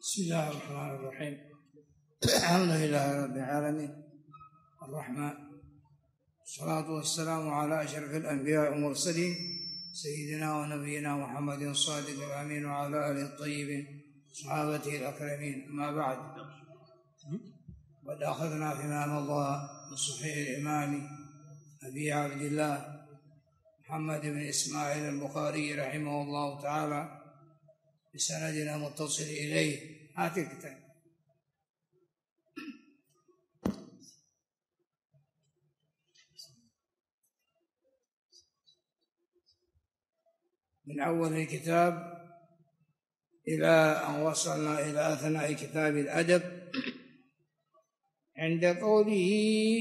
بسم الله الرحمن الرحيم. الحمد لله رب العالمين الرحمن، والصلاة والسلام على أشرف الأنبياء والمرسلين سيدنا ونبينا محمد الصادق الأمين وعلى آله الطيبين وصحابته الأكرمين. أما بعد، قد أخذنا في إمام الله من صحيح الإمام أبي عبد الله محمد بن إسماعيل البخاري رحمه الله تعالى بسندنا متصل إليه. هات الكتاب. من أول الكتاب إلى أن وصلنا إلى أثناء كتاب الأدب عند قوله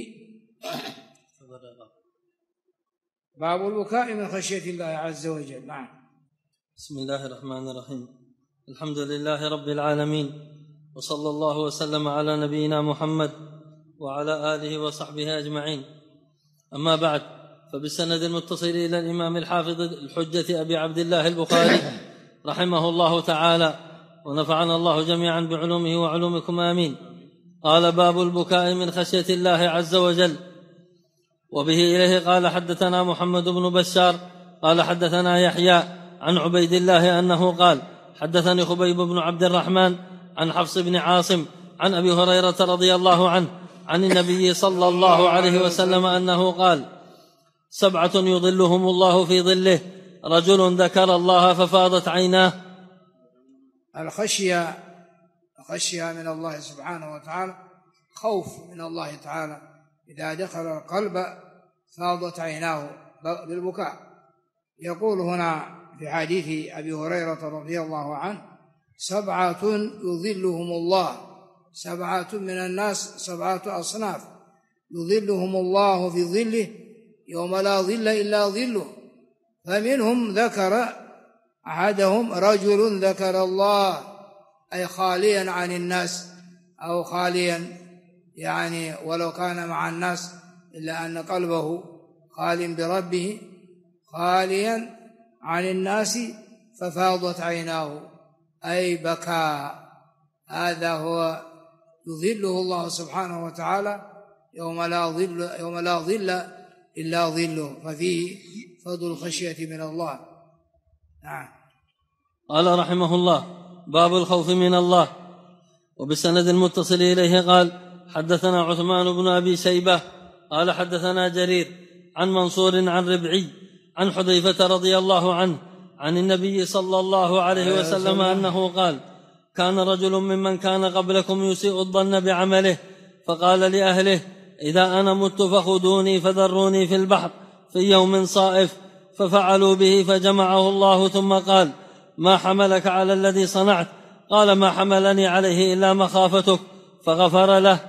باب البكاء من خشية الله عز وجل. نعم. بسم الله الرحمن الرحيم. الحمد لله رب العالمين، وصلى الله وسلم على نبينا محمد وعلى آله وصحبه أجمعين. أما بعد، فبالسند المتصل إلى الإمام الحافظ الحجة أبي عبد الله البخاري رحمه الله تعالى، ونفعنا الله جميعا بعلومه وعلومكم آمين. قال: باب البكاء من خشية الله عز وجل. وبه إليه قال: حدثنا محمد بن بشار قال: حدثنا يحيى عن عبيد الله أنه قال: حدثني خبيب بن عبد الرحمن عن حفص بن عاصم عن أبي هريرة رضي الله عنه عن النبي صلى الله عليه وسلم أنه قال: 7 يظلهم الله في ظله: رجل ذكر الله ففاضت عيناه. الخشية من الله سبحانه وتعالى، خوف من الله تعالى إذا دخل القلب فاضت عيناه بالبكاء. يقول هنا في حديث أبي هريرة رضي الله عنه: 7 يظلهم الله. 7 من الناس، 7 أصناف يظلهم الله في ظله يوم لا ظل إلا ظله. فمنهم ذكر أحدهم رجل ذكر الله، أي خاليا عن الناس، أو خاليا يعني ولو كان مع الناس إلا أن قلبه خال بربه، خاليا عن الناس ففاضت عيناه، أي بكى. هذا هو يظله الله سبحانه وتعالى يوم لا ظل إلا ظله، ففيه فضل الخشية من الله. نعم. قال رحمه الله: باب الخوف من الله. وبالسند المتصل إليه قال: حدثنا عثمان بن أبي شيبة قال: حدثنا جرير عن منصور عن ربعي عن حذيفة رضي الله عنه عن النبي صلى الله عليه وسلم أنه قال: كان رجل ممن كان قبلكم يسيء الظن بعمله، فقال لأهله: إذا أنا مت فخذوني فذروني في البحر في يوم صائف، ففعلوا به فجمعه الله، ثم قال: ما حملك على الذي صنعت؟ قال: ما حملني عليه إلا مخافتك، فغفر له.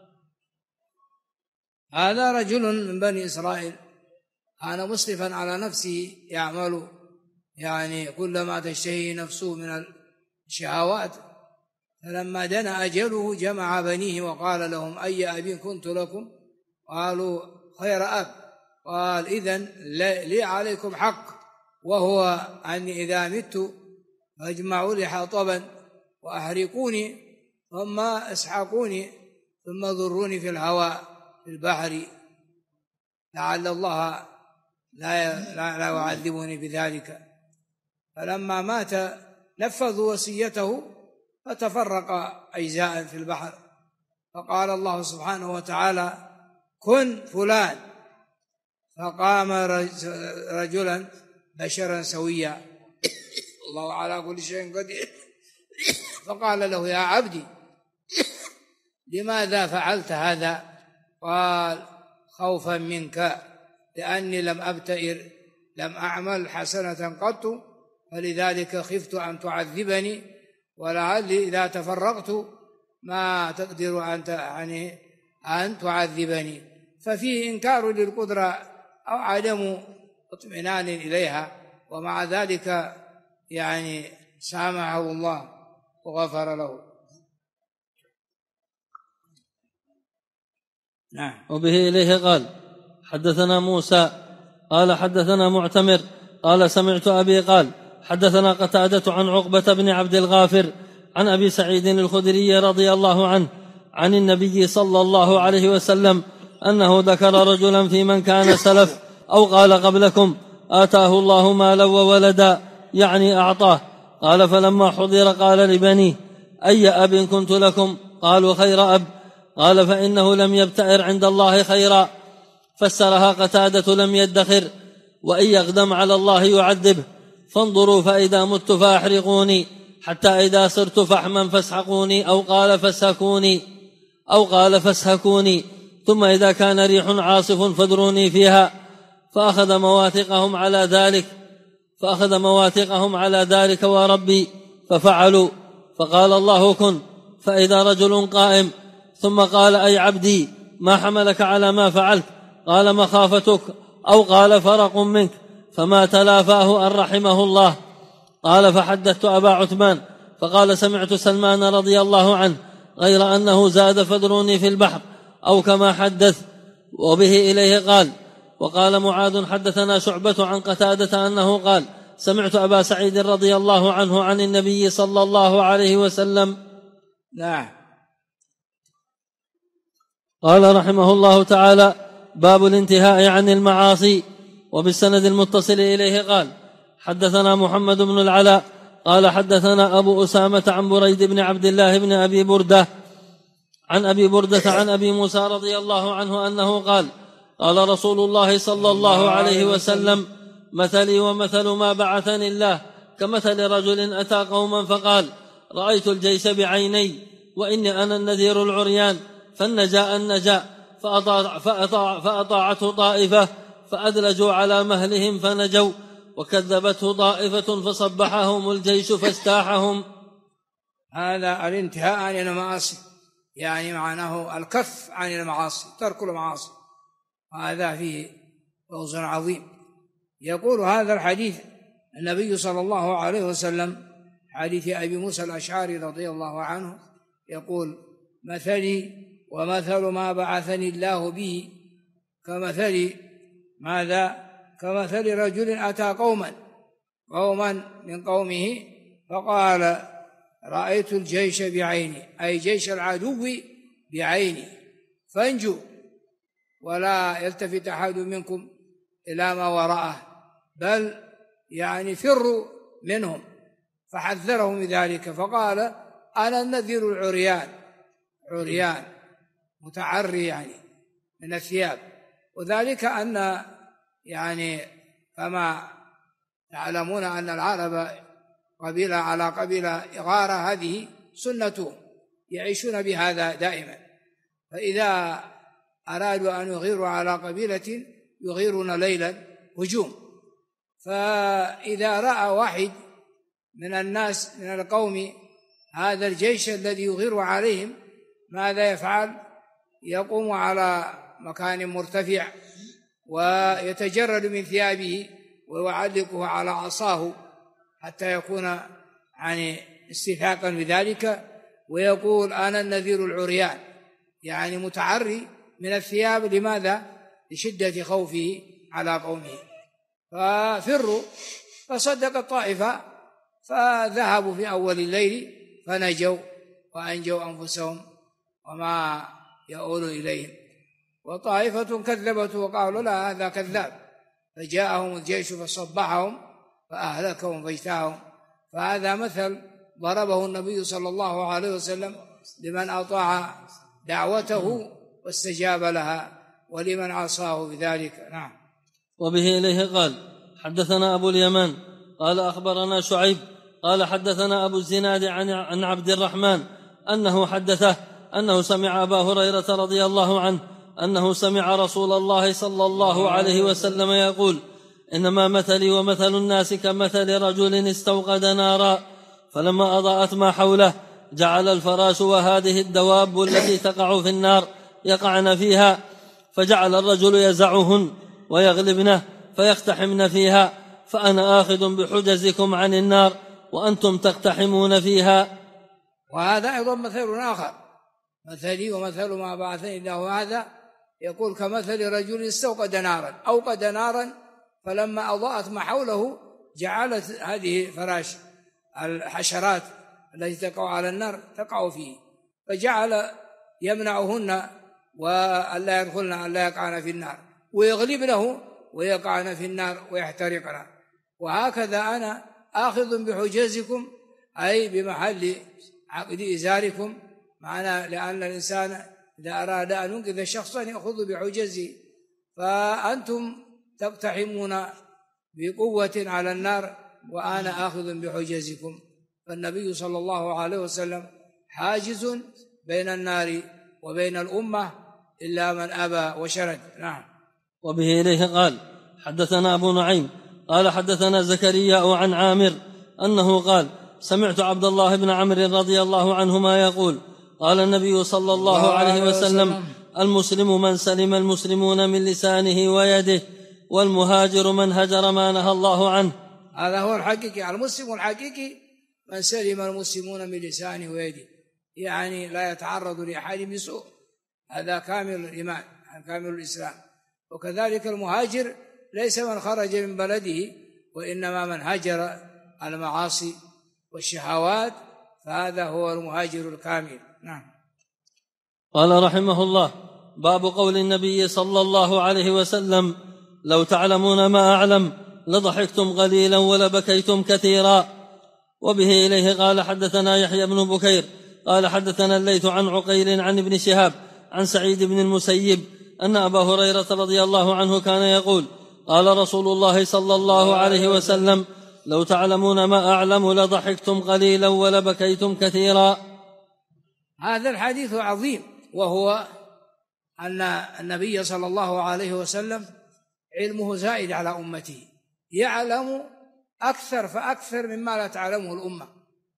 هذا رجل من بني إسرائيل كان مسرفا على نفسه، يعمل يعني كل ما تشتهي نفسه من الشهوات. فلما دنا أجله جمع بنيه وقال لهم: أي أب كنت لكم؟ قالوا: خير أب. قال: إذن لي عليكم حق، وهو أني إذا مت فاجمعوا لي حطبا وأحرقوني، ثم اسحقوني، ثم ذروني في الهواء في البحر، لعل الله لا يعذبني بذلك. فلما مات نفذوا وصيته فتفرق أجزاء في البحر. فقال الله سبحانه وتعالى: كن فلان، فقام رجلا بشرا سويا، الله على كل شيء قدير. فقال له: يا عبدي لماذا فعلت هذا؟ قال: خوفا منك، لأني لم أبتئر، لم أعمل حسنة قط، فلذلك خفت أن تعذبني، ولعلي إذا تفرقت ما تقدر أن تعذبني. ففيه إنكار للقدرة أو عدم اطمئنان إليها، ومع ذلك يعني سامحه الله وغفر له. نعم. وبه إليه قال: حدثنا موسى قال: حدثنا معتمر قال: سمعت أبي قال: حدثنا قتادة عن عقبة بن عبد الغافر عن أبي سعيد الخدري رضي الله عنه عن النبي صلى الله عليه وسلم أنه ذكر رجلا في من كان سلف أو قال قبلكم آتاه الله مالا وولدا، يعني أعطاه. قال فلما حضر قال لبنيه أي أب كنت لكم؟ قالوا خير أب. قال فإنه لم يبتئر عند الله خيرا. فسرها قتادة لم يدخر، وإن يقدم على الله يعذبه. فانظروا فإذا مت فأحرقوني، حتى إذا صرت فحما فاسحقوني، أو قال فاسهكوني، ثم إذا كان ريح عاصف فادروني فيها. فأخذ مواثقهم على ذلك وربي ففعلوا. فقال الله كن، فإذا رجل قائم، ثم قال أي عبدي ما حملك على ما فعلت؟ قال مخافتك، أو قال فرق منك، فما تلافاه أن رحمه الله. قال فحدثت أبا عثمان فقال سمعت سلمان رضي الله عنه غير أنه زاد فادروني في البحر، أو كما حدث. وبه إليه قال. وقال معاذ حدثنا شعبة عن قتادة أنه قال سمعت أبا سعيد رضي الله عنه عن النبي صلى الله عليه وسلم. نعم. قال رحمه الله تعالى باب الانتهاء عن المعاصي. وبالسند المتصل إليه قال حدثنا محمد بن العلاء قال حدثنا أبو أسامة عن بريد بن عبد الله بن أبي بردة عن أبي بردة عن أبي موسى رضي الله عنه أنه قال قال رسول الله صلى الله عليه وسلم مثلي ومثل ما بعثني الله كمثل رجل أتى قوما فقال رأيت الجيش بعيني وإني أنا النذير العريان، فالنجاء النجاء، فأطاعته طائفة فأدلجوا على مهلهم فنجوا، وكذبته طائفة فصبحهم الجيش فاستاحهم. هذا الانتهاء عن المعاصي، يعني معناه الكف عن المعاصي، ترك المعاصي، هذا فيه فوز عظيم. يقول هذا الحديث النبي صلى الله عليه وسلم حديث أبي موسى الأشعري رضي الله عنه يقول مثلي ومثل ما بعثني الله به كمثل ماذا؟ كمثل رجل أتى قوما من قومه فقال رأيت الجيش بعيني، أي جيش العدو بعيني، فانجوا ولا يلتفت أحد منكم إلى ما وراءه، بل يعني فروا منهم. فحذرهم بذلك فقال أنا النذير العريان متعري يعني من الثياب. وذلك أن يعني كما تعلمون أن العرب قبيلة على قبيلة إغارة، هذه سنتهم يعيشون بهذا دائما. فإذا أرادوا أن يغيروا على قبيلة يغيرون ليلا هجوم، فإذا رأى واحد من الناس من القوم هذا الجيش الذي يغير عليهم ماذا يفعل؟ يقوم على مكان مرتفع ويتجرد من ثيابه ويعلقه على عصاه حتى يكون يعني استيثاقا بذلك، ويقول أنا النذير العريان، يعني متعري من الثياب. لماذا؟ لشدة خوفه على قومه. ففروا، فصدق الطائفة فذهبوا في أول الليل فنجوا وأنجوا أنفسهم وما يؤول إليهم، وطائفة كذبته وقالوا لا هذا كذاب، فجاءهم الجيش فصبحهم فأهلكهم فاجتاحهم. فهذا مثل ضربه النبي صلى الله عليه وسلم لمن أطاع دعوته واستجاب لها ولمن عصاه بذلك. نعم. وبه إليه قال حدثنا أبو اليمان قال أخبرنا شعيب قال حدثنا أبو الزناد عن عبد الرحمن أنه حدثه أنه سمع أبا هريرة رضي الله عنه أنه سمع رسول الله صلى الله عليه وسلم يقول إنما مثلي ومثل الناس كمثل رجل استوقد نارا فلما أضاءت ما حوله جعل الفراش وهذه الدواب التي تقع في النار يقعن فيها، فجعل الرجل يزعهن ويغلبنه فيقتحمن فيها، فأنا آخذ بحجزكم عن النار وأنتم تقتحمون فيها. وهذا أيضا مثل آخر، مثلي ومثل ما بعثني الله، هذا يقول كمثل رجل استوقد نارا، أوقد نارا فلما أضاءت ما حوله جعلت هذه فراش الحشرات التي تقع على النار تقع فيه، فجعل يمنعهن وألا يدخلن ألا يقعن في النار، ويغلبنه ويقعن في النار ويحترقن. وهكذا أنا آخذ بحجزكم أي بمحل عقد إزاركم، معنى لأن الإنسان إذا أراد أن ينقذ شخصا يأخذ بحجزه، فأنتم تقتحمون بقوة على النار وأنا آخذ بحجزكم. فالنبي صلى الله عليه وسلم حاجز بين النار وبين الأمة إلا من أبى وشرد. نعم. وبه إليه قال حدثنا أبو نعيم قال حدثنا زكريا عن عامر أنه قال سمعت عبد الله بن عمرو رضي الله عنهما يقول قال النبي صلى الله عليه وسلم المسلم من سلم المسلمون من لسانه ويده، والمهاجر من هجر ما نهى الله عنه. هذا هو الحقيقي. المسلم الحقيقي من سلم المسلمون من لسانه ويده، يعني لا يتعرض لأحد بسوء، هذا كامل الإيمان كامل الإسلام. وكذلك المهاجر ليس من خرج من بلده، وإنما من هجر المعاصي والشهوات، فهذا هو المهاجر الكامل. نعم. قال رحمه الله باب قول النبي صلى الله عليه وسلم لو تعلمون ما أعلم لضحكتم قليلا ولبكيتم كثيرا. وبه إليه قال حدثنا يحيى بن بكير قال حدثنا الليث عن عقيل عن ابن شهاب عن سعيد بن المسيب أن أبا هريرة رضي الله عنه كان يقول قال رسول الله صلى الله عليه وسلم لو تعلمون ما أعلم لضحكتم قليلا ولبكيتم كثيرا. هذا الحديث عظيم، وهو أن النبي صلى الله عليه وسلم علمه زائد على أمته، يعلم أكثر فأكثر مما لا تعلمه الأمة،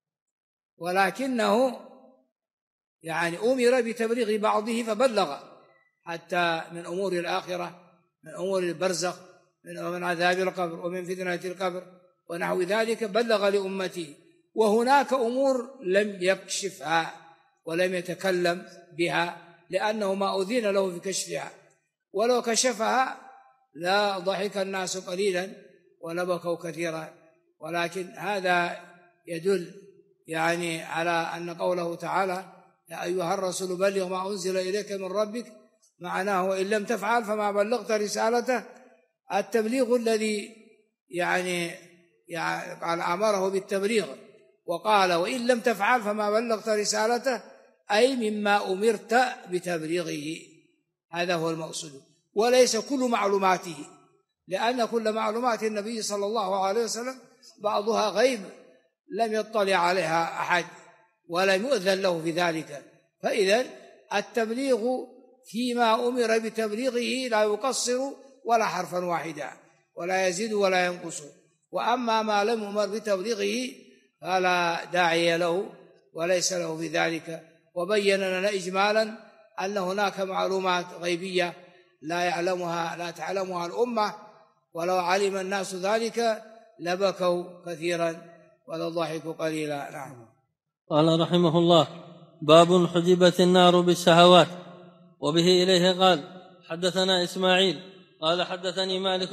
ولكنه يعني أمر بتبليغ بعضه فبلغ، حتى من أمور الآخرة، من أمور البرزخ، من عذاب القبر ومن فتنة القبر ونحو ذلك، بلغ لأمته. وهناك أمور لم يكشفها ولم يتكلم بها لأنه ما أذن له في كشفها، ولو كشفها لا ضحك الناس قليلا ولبكوا كثيرا. ولكن هذا يدل يعني على أن قوله تعالى يا أيها الرسول بلغ ما أنزل إليك من ربك، معناه وإن لم تفعل فما بلغت رسالته. التبليغ الذي يعني قال أمره بالتبليغ وقال وإن لم تفعل فما بلغت رسالته، أي مما أمرت بتبليغه، هذا هو المقصود، وليس كل معلوماته، لأن كل معلومات النبي صلى الله عليه وسلم بعضها غيب لم يطلع عليها أحد ولم يؤذن له في ذلك. فإذا التبليغ فيما أمر بتبليغه لا يقصر ولا حرفا واحدا ولا يزيد ولا ينقص، وأما ما لم يؤمر بتبليغه فلا داعي له وليس له في ذلك. وبين لنا إجمالا أن هناك معلومات غيبية لا تعلمها الأمة، ولو علم الناس ذلك لبكوا كثيرا ولضحكوا قليلا. نعم. قال رحمه الله باب حجبت النار بالشهوات. وبه إليه قال حدثنا إسماعيل قال حدثني مالك.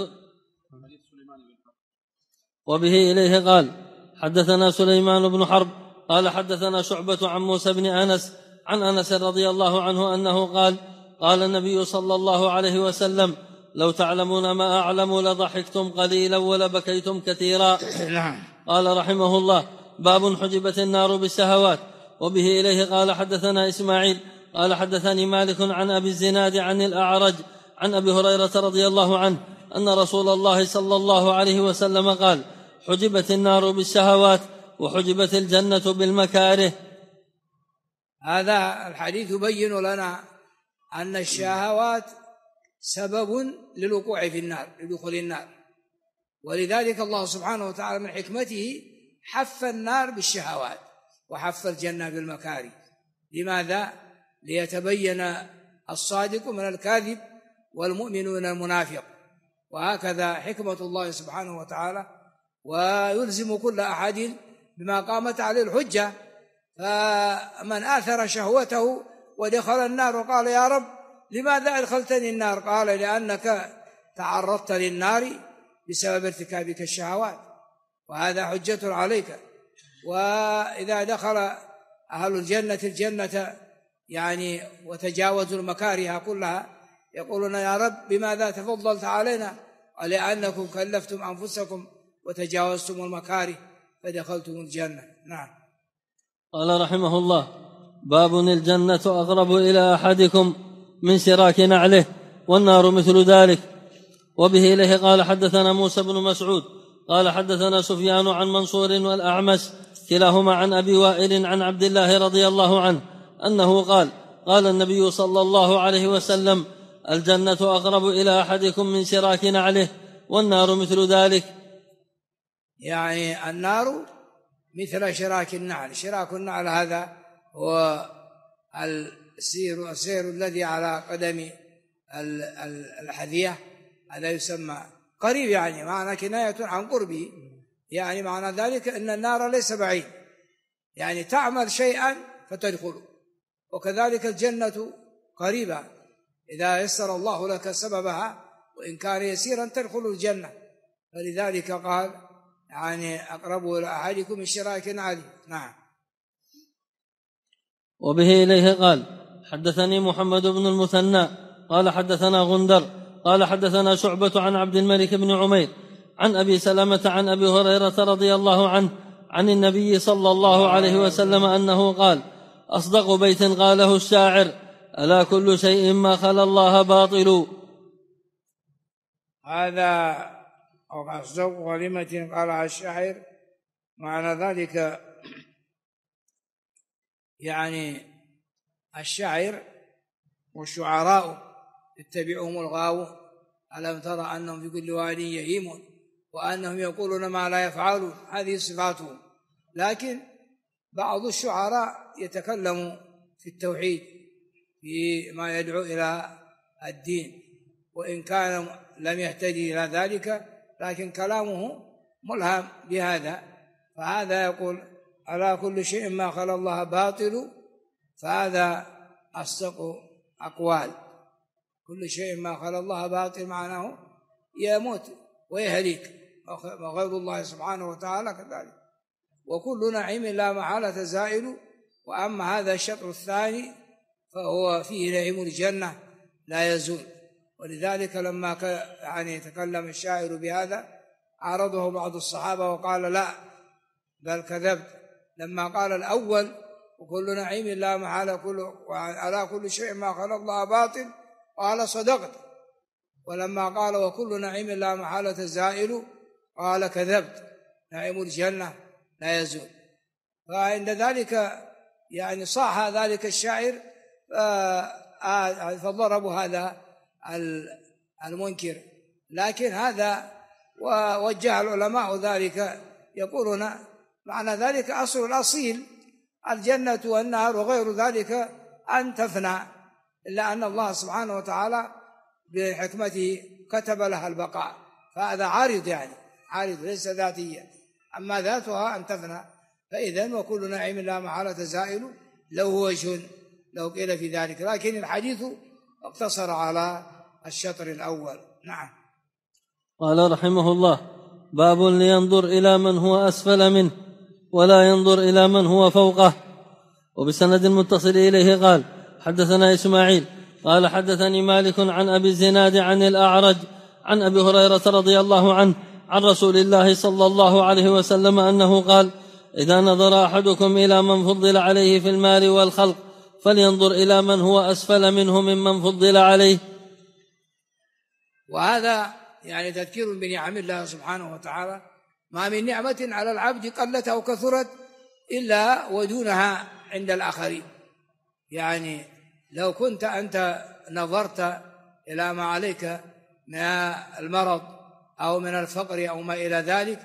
وبه إليه قال حدثنا سليمان بن حرب قال حدثنا شعبة عن موسى بن أنس عن أنس رضي الله عنه أنه قال قال النبي صلى الله عليه وسلم لو تعلمون ما أعلم لضحكتم قليلا ولبكيتم كثيرا. قال رحمه الله باب حجبت النار بالشهوات. وبه إليه قال حدثنا إسماعيل قال حدثني مالك عن أبي الزناد عن الأعرج عن أبي هريرة رضي الله عنه أن رسول الله صلى الله عليه وسلم قال حجبت النار بالشهوات وحجبت الجنة بالمكاره. هذا الحديث يبين لنا أن الشهوات سبب للوقوع في النار، لدخول النار، ولذلك الله سبحانه وتعالى من حكمته حف النار بالشهوات وحف الجنة بالمكاره. لماذا؟ ليتبين الصادق من الكاذب والمؤمن من المنافق، وهكذا حكمة الله سبحانه وتعالى، ويلزم كل أحد بما قامت عليه الحجة. فمن آثر شهوته ودخل النار وقال يا رب لماذا أدخلتني النار؟ قال لأنك تعرضت للنار بسبب ارتكابك الشهوات، وهذا حجة عليك. وإذا دخل أهل الجنة يعني وتجاوزوا المكاره كلها يقولون يا رب بماذا تفضلت علينا؟ ولأنكم كلفتم أنفسكم وتجاوزتم المكاره فدخلتم الجنة. نعم. قال رحمه الله: باب الجنة أقرب إلى أحدكم من شراك نعله والنار مثل ذلك. وبه إليه قال حدثنا موسى بن مسعود قال حدثنا سفيان عن منصور والأعمش كلاهما عن أبي وائل عن عبد الله رضي الله عنه أنه قال: قال النبي صلى الله عليه وسلم: الجنة أقرب إلى أحدكم من شراك نعله والنار مثل ذلك. يعني النار مثل شراك النعل. شراك النعل هذا هو السير الذي على قدم الحذية، هذا يسمى قريب، يعني معنى كناية عن قربه، يعني معنى ذلك أن النار ليس بعيد، يعني تعمل شيئا فتدخل. وكذلك الجنة قريبة إذا يسر الله لك سببها وإن كان يسيرا تدخل الجنة. فلذلك قال يعني أقرب إلى أحدكم من شراك نعله. نعم. وبه إليه قال حدثني محمد بن المثنى قال حدثنا غندر قال حدثنا شعبة عن عبد الملك بن عمير عن أبي سلمة عن أبي هريرة رضي الله عنه عن النبي صلى الله عليه وسلم أنه قال: أصدق بيت قاله الشاعر: ألا كل شيء ما خلا الله باطل. هذا أو أصدق كلمة قالها الشاعر، معنى ذلك يعني الشاعر والشعراء اتبعهم الغاوون ألم ترى أنهم في كل واد يهيمون وأنهم يقولون ما لا يفعلون، هذه صفاتهم. لكن بعض الشعراء يتكلم في التوحيد في ما يدعو إلى الدين، وإن كان لم يهتدي إلى ذلك لكن كلامه ملهم بهذا. فهذا يقول: ألا كل شيء ما خلا الله باطل، فهذا أصدق أقوال. كل شيء ما خلا الله باطل معناه يموت ويهلك، وغير الله سبحانه وتعالى كذلك. وكل نعيم لا محالة زائل. وأما هذا الشطر الثاني فهو فيه نعيم الجنة لا يزول. ولذلك لما يعني تكلم الشاعر بهذا عارضه بعض الصحابة وقال: لا بل كذبت. لما قال الأول وكل نعيم لا محالة على كل شيء ما خلا الله باطل قال: صدقت. ولما قال وكل نعيم لا محالة زائل قال: كذبت، نعيم الجنة لا يزول. فعند ذلك يعني صاح ذلك الشاعر فضربوا هذا المنكر. لكن هذا ووجه العلماء ذلك يقولون معنى ذلك أصل الأصيل الجنة والنار وغير ذلك أن تفنى، إلا أن الله سبحانه وتعالى بحكمته كتب لها البقاء، فهذا عارض، يعني عارض ليس ذاتيا. أما ذاتها أن تفنى. فإذن وكل نعيم لا محالة زائل له وجه لو قيل في ذلك، لكن الحديث اقتصر على الشطر الأول. نعم. قال رحمه الله: باب لينظر إلى من هو أسفل منه ولا ينظر إلى من هو فوقه. وبسند المتصل إليه قال حدثنا إسماعيل قال حدثني مالك عن أبي الزناد عن الأعرج عن أبي هريرة رضي الله عنه عن رسول الله صلى الله عليه وسلم أنه قال: إذا نظر أحدكم إلى من فضل عليه في المال والخلق فلينظر إلى من هو أسفل منه ممن فضل عليه. وهذا يعني تذكير بنعم الله سبحانه وتعالى. ما من نعمة على العبد قلت أو كثرت إلا ودونها عند الآخرين. يعني لو كنت أنت نظرت إلى ما عليك من المرض أو من الفقر أو ما إلى ذلك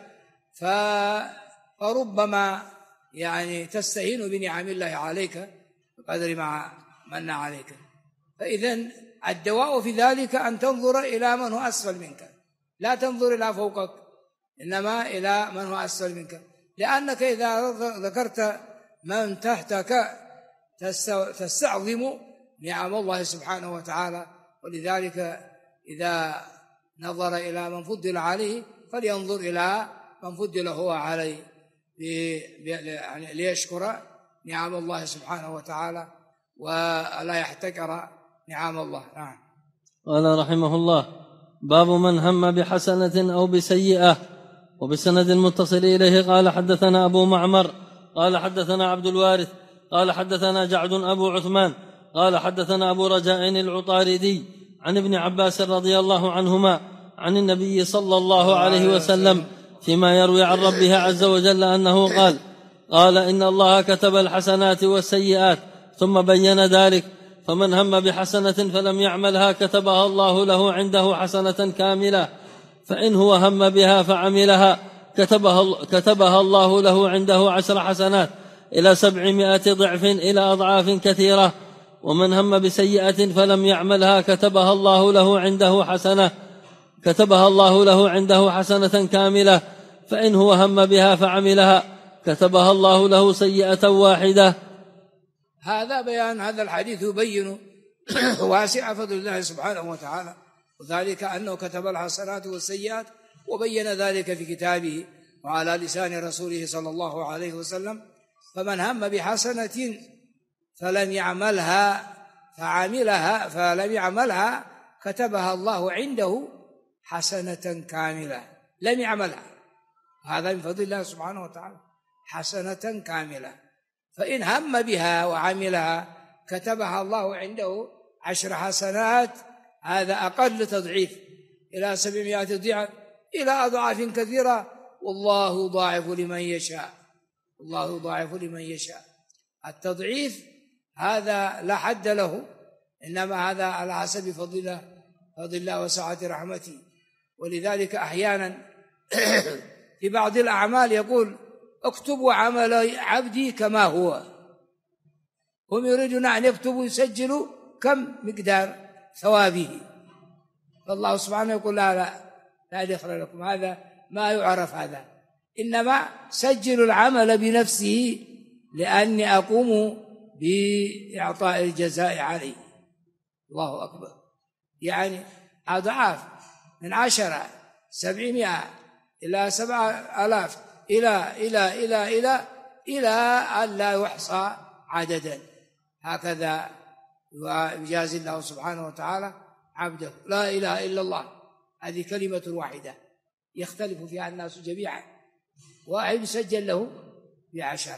فربما يعني تستهين بنعم الله عليك بقدر ما من عليك. فإذن الدواء في ذلك أن تنظر إلى من هو أسفل منك، لا تنظر إلى فوقك، إنما إلى من هو أسفل منك. لأنك إذا ذكرت من تحتك تستعظم نعم الله سبحانه وتعالى. ولذلك إذا نظر إلى من فضل عليه فلينظر إلى من فضل هو عليه، يعني ليشكر نعم الله سبحانه وتعالى ولا يحتكر نعم الله. نعم. قال رحمه الله: باب من هم بحسنة أو بسيئة. وبسند المتصل إليه قال حدثنا أبو معمر قال حدثنا عبد الوارث قال حدثنا جعد أبو عثمان قال حدثنا أبو رجاء العطاردي عن ابن عباس رضي الله عنهما عن النبي صلى الله عليه وسلم فيما يروي عن ربه عز وجل أنه قال إن الله كتب الحسنات والسيئات ثم بين ذلك: فمن هم بحسنة فلم يعملها كتبها الله له عنده حسنة كاملة، فإن هو هم بها فعملها كتبها الله له عنده 10 حسنات إلى 700 ضعف إلى أضعاف كثيرة. ومن هم بسيئة فلم يعملها كتبها الله له عنده حسنة كاملة، فإن هو هم بها فعملها كتبها الله له سيئة واحدة. هذا بيان هذا الحديث يبين واسع فضل الله سبحانه وتعالى، وذلك أنه كتب الحسنات والسيئات وبين ذلك في كتابه وعلى لسان رسوله صلى الله عليه وسلم. فمن هم بحسنة فلم يعملها كتبها الله عنده حسنة كاملة. لم يعملها، هذا من فضل الله سبحانه وتعالى، حسنة كاملة. فإن هم بها وعملها كتبها الله عنده 10 حسنات، هذا أقل تضعيف، إلى 700 ضعف إلى أضعاف كثيرة، والله ضاعف لمن يشاء. التضعيف هذا لا حد له، إنما هذا على حسب فضل الله وسعة رحمته. ولذلك أحيانا في بعض الأعمال يقول: اكتبوا عمل عبدي كما هو. هم يريدون أن يكتبوا يسجلوا كم مقدار ثوابه، فالله سبحانه يقول: لا دخل لكم، هذا ما يعرف، هذا إنما سجلوا العمل بنفسه لأني أقوم بإعطاء الجزاء عليه. الله أكبر، يعني أضعاف من 10 700 إلى 7000 إلى أن لا يحصى عددا. هكذا يجازي الله سبحانه وتعالى عبده. لا إله إلا الله هذه كلمة واحدة يختلف فيها الناس جميعا. واحد يسجل له ب10،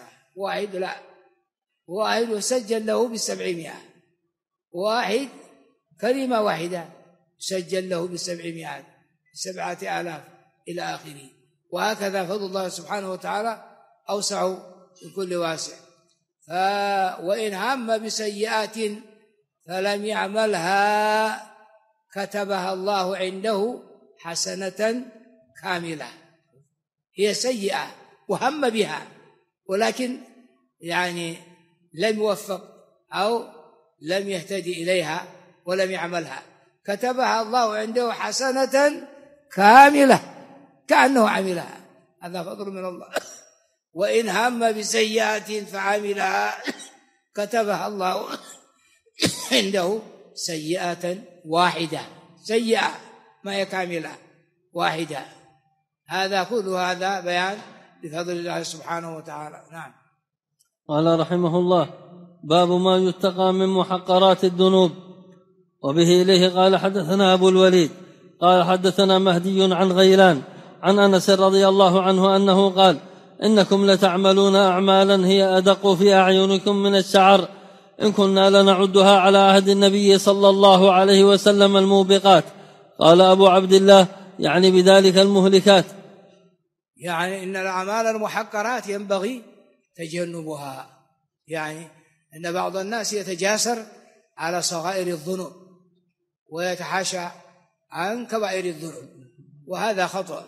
واحد يسجل له ب700، واحد كلمة واحدة يسجل له ب700 7,000 إلى آخره. وهكذا فضل الله سبحانه وتعالى أوسع من كل واسع. وإن هم بسيئات فلم يعملها كتبها الله عنده حسنة كاملة. هي سيئة وهم بها، ولكن يعني لم يوفق أو لم يهتدي إليها ولم يعملها، كتبها الله عنده حسنة كاملة كأنه عملها. هذا فضل من الله. وإن هم بسيئات فعملها كتبها الله عنده سيئة واحدة، سيئة ما هي كاملة، واحدة. هذا كله هذا بيان بفضل الله سبحانه وتعالى. نعم. قال رحمه الله: باب ما يتقى من محقرات الذنوب. وبه إليه قال حدثنا أبو الوليد قال حدثنا مهدي عن غيلان عن أنس رضي الله عنه أنه قال: إنكم لتعملون أعمالا هي أدق في أعينكم من الشعر، إن كنا لنعدها على عهد النبي صلى الله عليه وسلم الموبقات. قال أبو عبد الله: يعني بذلك المهلكات، يعني إن الأعمال المحقرات ينبغي تجنبها. يعني إن بعض الناس يتجاسر على صغائر الذنوب ويتحاشى عن كبائر الذنوب، وهذا خطأ.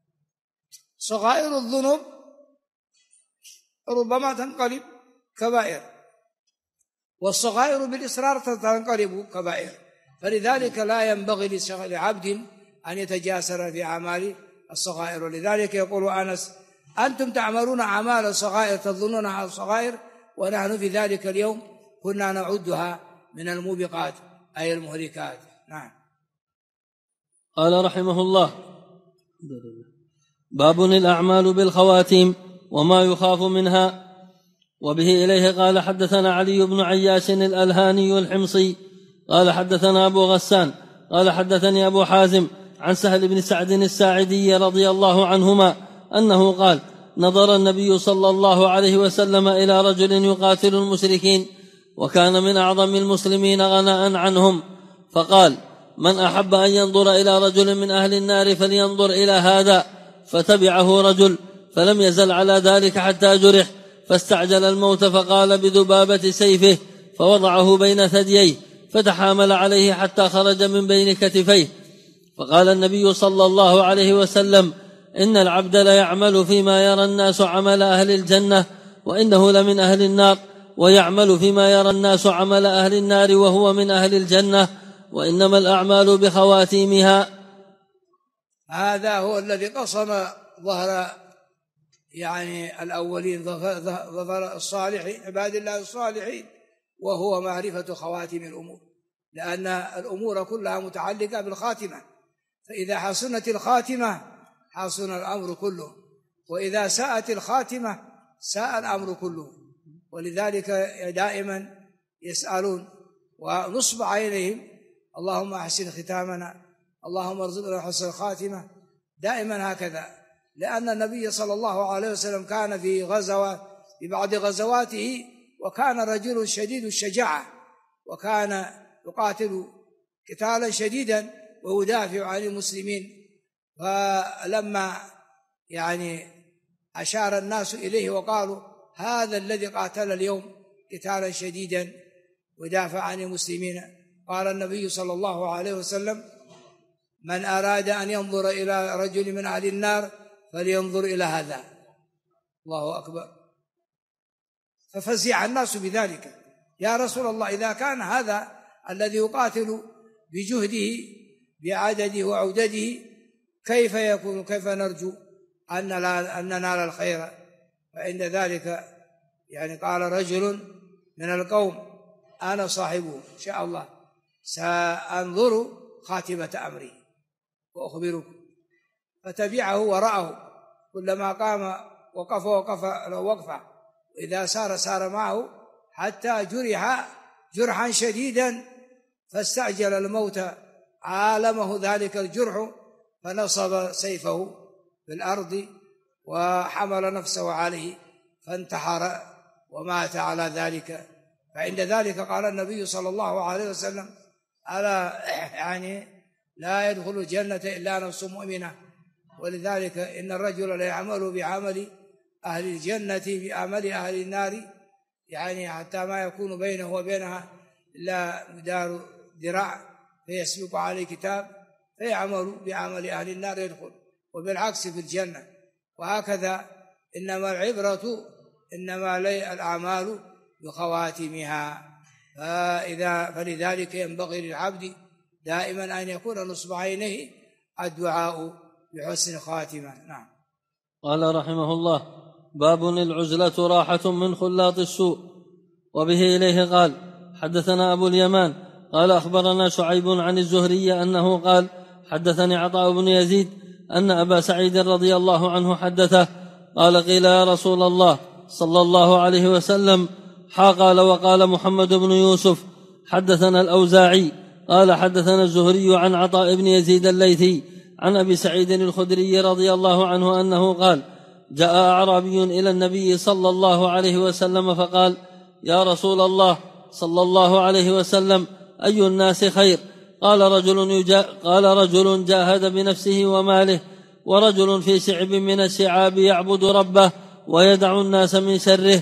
صغائر الذنوب ربما تنقلب كبائر، والصغائر بالإصرار تنقلب كبائر. فلذلك لا ينبغي لعبد أن يتجاسر في أعمال الصغائر. ولذلك يقول أنس: أنتم تعملون أعمال الصغائر تظنونها الصغائر، ونحن في ذلك اليوم كنا نعدها من الموبقات أي المهلكات. نعم. قال رحمه الله: باب الأعمال بالخواتيم. وما يخاف منها. وبه إليه قال حدثنا علي بن عياش الألهاني الحمصي قال حدثنا أبو غسان قال حدثني أبو حازم عن سهل بن سعد الساعدي رضي الله عنهما أنه قال نظر النبي صلى الله عليه وسلم إلى رجل يقاتل المشركين وكان من أعظم المسلمين غناء عنهم، فقال من أحب أن ينظر إلى رجل من أهل النار فلينظر إلى هذا، فتبعه رجل فلم يزل على ذلك حتى جرح، فاستعجل الموت فقال بذبابة سيفه فوضعه بين ثدييه فتحامل عليه حتى خرج من بين كتفيه. فقال النبي صلى الله عليه وسلم إن العبد ليعمل فيما يرى الناس عمل أهل الجنة وإنه لمن أهل النار، ويعمل فيما يرى الناس عمل أهل النار وهو من أهل الجنة، وإنما الأعمال بخواتيمها. هذا هو الذي قصم ظهر الأولين، ظهر الصالحين عباد الله الصالحين، وهو معرفة خواتم الأمور، لأن الأمور كلها متعلقة بالخاتمة، فإذا حسنت الخاتمة حسن الأمر كله، وإذا ساءت الخاتمة ساء الأمر كله. ولذلك دائما يسألون ونصب عينيهم اللهم أحسن ختامنا، اللهم ارزقنا حسن الخاتمة، دائما هكذا، لأن النبي صلى الله عليه وسلم كان في بعض غزواته وكان رجل شديد الشجاعة، وكان يقاتل قتالا شديدا ويدافع عن المسلمين، فلما أشار الناس إليه وقالوا هذا الذي قاتل اليوم قتالا شديدا ودافع عن المسلمين، قال النبي صلى الله عليه وسلم من أراد أن ينظر إلى رجل من أهل النار فلينظر إلى هذا. الله أكبر. ففزع الناس بذلك، يا رسول الله إذا كان هذا الذي يقاتل بجهده بعدده وعدده كيف يكون، كيف نرجو أن ننال الخير؟ فعند ذلك قال رجل من القوم أنا صاحبه إن شاء الله سأنظر خاتمة أمري وأخبركم، فتبعه ورأه، كلما قام وقف وقفة، وإذا سار معه حتى جرح جرحا شديدا، فاستعجل الموت عالمه ذلك الجرح، فنصب سيفه في الأرض وحمل نفسه عليه فانتحر ومات على ذلك. فعند ذلك قال النبي صلى الله عليه وسلم ألا لا يدخل الجنة إلا نفس مؤمنة. ولذلك إن الرجل لا يعمل بعمل أهل الجنة بعمل أهل النار، حتى ما يكون بينه وبينها إلا مدار ذراع، فيسبق عليه كتاب فيعمل بعمل أهل النار يدخل، وبالعكس في الجنة. وهكذا إنما العبرة إنما الأعمال بخواتمها. فلذلك ينبغي للعبد دائما أن يكون نصب عينيه الدعاء بحسن خاتمة. نعم. قال رحمه الله باب العزلة راحة من خلاط السوء. وبه إليه قال حدثنا أبو اليمان قال أخبرنا شعيب عن الزهري أنه قال حدثني عطاء بن يزيد أن أبا سعيد رضي الله عنه حدثه قال قيل يا رسول الله صلى الله عليه وسلم قال وقال محمد بن يوسف حدثنا الأوزاعي قال حدثنا الزهري عن عطاء بن يزيد الليثي عن أبي سعيد الخدري رضي الله عنه أنه قال جاء أعرابي إلى النبي صلى الله عليه وسلم فقال يا رسول الله صلى الله عليه وسلم أي الناس خير؟ قال رجل جاهد بنفسه وماله، ورجل في شعب من الشعاب يعبد ربه ويدع الناس من شره.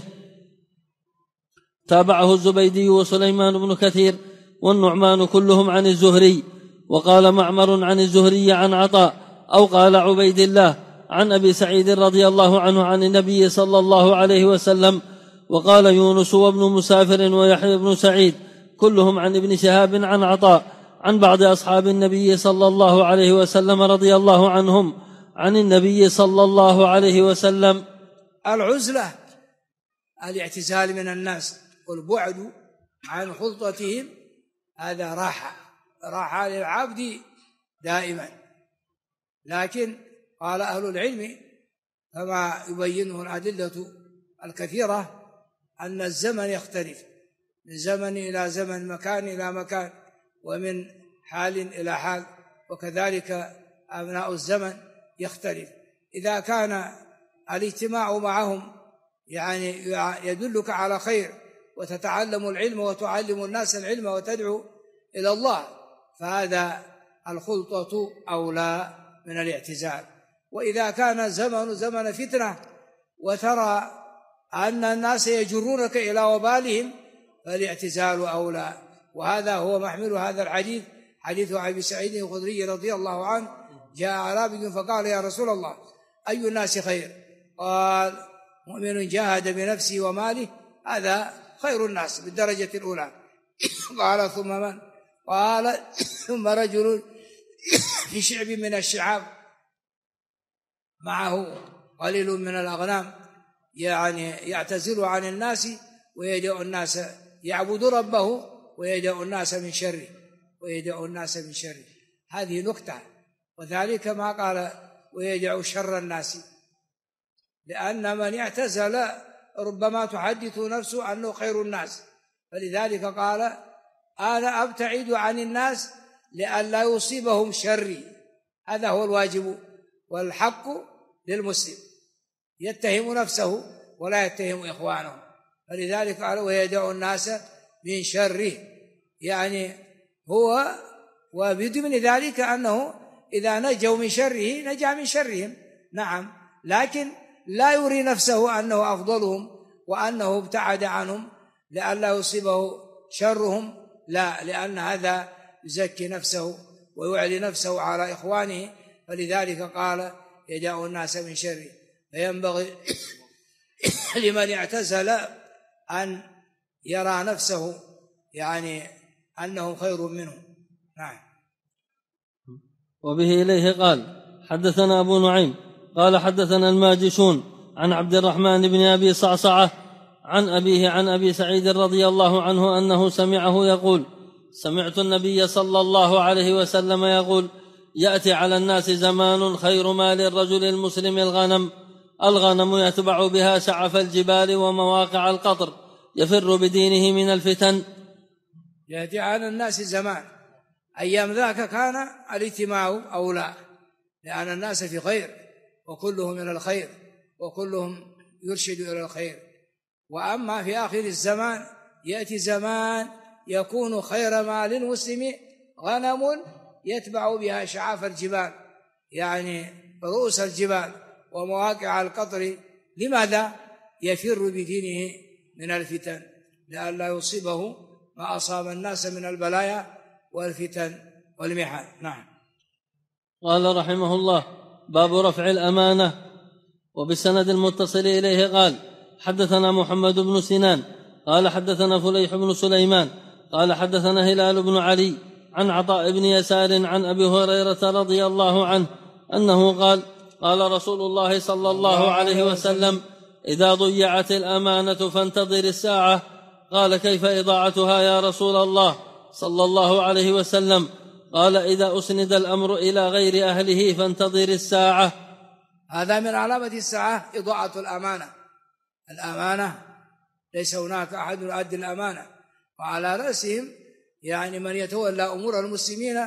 تابعه الزبيدي وسليمان بن كثير والنعمان كلهم عن الزهري. وقال معمر عن الزهري عن عطاء أو قال عبيد الله عن أبي سعيد رضي الله عنه عن النبي صلى الله عليه وسلم. وقال يونس وابن مسافر ويحيى بن سعيد كلهم عن ابن شهاب عن عطاء عن بعض أصحاب النبي صلى الله عليه وسلم رضي الله عنهم عن النبي صلى الله عليه وسلم. العزلة الاعتزال من الناس والبعد عن خلطتهم، هذا راحة للعبد دائما. لكن قال أهل العلم كما يبينه الأدلة الكثيرة أن الزمن يختلف من زمن إلى زمن، مكان إلى مكان، ومن حال إلى حال، وكذلك أبناء الزمن يختلف. إذا كان الاجتماع معهم يعني يدلك على خير وتتعلم العلم وتعلم الناس العلم وتدعو إلى الله، فهذا الخلطة أولى من الاعتزال. وإذا كان زمن فتنة وترى أن الناس يجرونك إلى وبالهم فالاعتزال أولى. وهذا هو محمل هذا الحديث، حديث أبي سعيد الخدري رضي الله عنه: جاء أعرابي فقال: يا رسول الله، أي الناس خير؟ قال: مؤمن جاهد بنفسه وماله، هذا خير الناس بالدرجة الأولى. قال: ثم من؟ قال: ثم رجل في شعب من الشعاب معه قليل من الأغنام، يعني يعتزل عن الناس ويدع الناس، يعبد ربه ويدع الناس من شره، ويدع الناس من شره. هذه نكتة، وذلك ما قال ويدع شر الناس، لأن من اعتزل ربما تحدث نفسه أنه خير الناس، فلذلك قال: أنا أبتعد عن الناس لئلا يصيبهم شري. هذا هو الواجب والحق للمسلم، يتهم نفسه ولا يتهم إخوانه، فلذلك قال: ويدع الناس من شره، يعني هو وبضمن ذلك أنه إذا نجوا من شره نجا من شرهم، نعم، لكن لا يري نفسه أنه أفضلهم وأنه ابتعد عنهم لئلا يصيبه شرهم، لا، لأن هذا يزكي نفسه ويعلي نفسه على إخوانه، فلذلك قال: يدع الناس من شره. فينبغي لمن اعتزل أن يرى نفسه يعني أنه خير منه. نعم. وبه إليه قال: حدثنا أبو نعيم قال: حدثنا الماجشون عن عبد الرحمن بن أبي صعصعة عن أبيه عن أبي سعيد رضي الله عنه أنه سمعه يقول: سمعت النبي صلى الله عليه وسلم يقول: يأتي على الناس زمان خير ما للرجل المسلم الغنم يتبع بها سعف الجبال ومواقع القطر، يفر بدينه من الفتن. يأتي على الناس زمان، أيام ذاك كان الاجتماع أولى، لأن الناس في خير وكلهم إلى الخير وكلهم يرشد إلى الخير. وأما في آخر الزمان يأتي زمان يكون خير ما للمسلم غنم يتبع بها شعاف الجبال، يعني رؤوس الجبال ومواقع القطر. لماذا؟ يفر بدينه من الفتن لئلا يصيبه ما أصاب الناس من البلايا والفتن والمحن. نعم. قال رحمه الله: باب رفع الأمانة. وبالسند المتصل إليه قال: حدثنا محمد بن سنان قال: حدثنا فليح بن سليمان قال: حدثنا هلال بن علي عن عطاء بن يسار عن أبي هريرة رضي الله عنه أنه قال: قال رسول الله صلى الله عليه وسلم: إذا ضيعت الأمانة فانتظر الساعة. قال: كيف إضاعتها يا رسول الله صلى الله عليه وسلم؟ قال: إذا أسند الأمر إلى غير أهله فانتظر الساعة. هذا من علامة الساعة إضاعة الأمانة. الأمانة ليس هناك أحد يؤدي الأمانة، وعلى رأسهم يعني من يتولى أمور المسلمين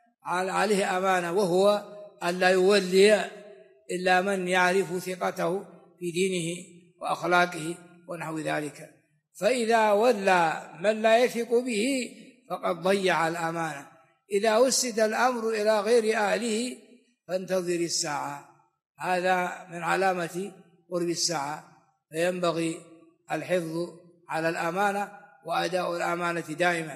عليه أمانة، وهو أن لا يولي إلا من يعرف ثقته في دينه وأخلاقه ونحو ذلك. فإذا ولى من لا يثق به فقد ضيع الأمانة. إذا أسد الأمر إلى غير أهله فانتظر الساعة. هذا من علامة قرب الساعة، فينبغي الحفظ على الأمانة وأداء الأمانة دائما.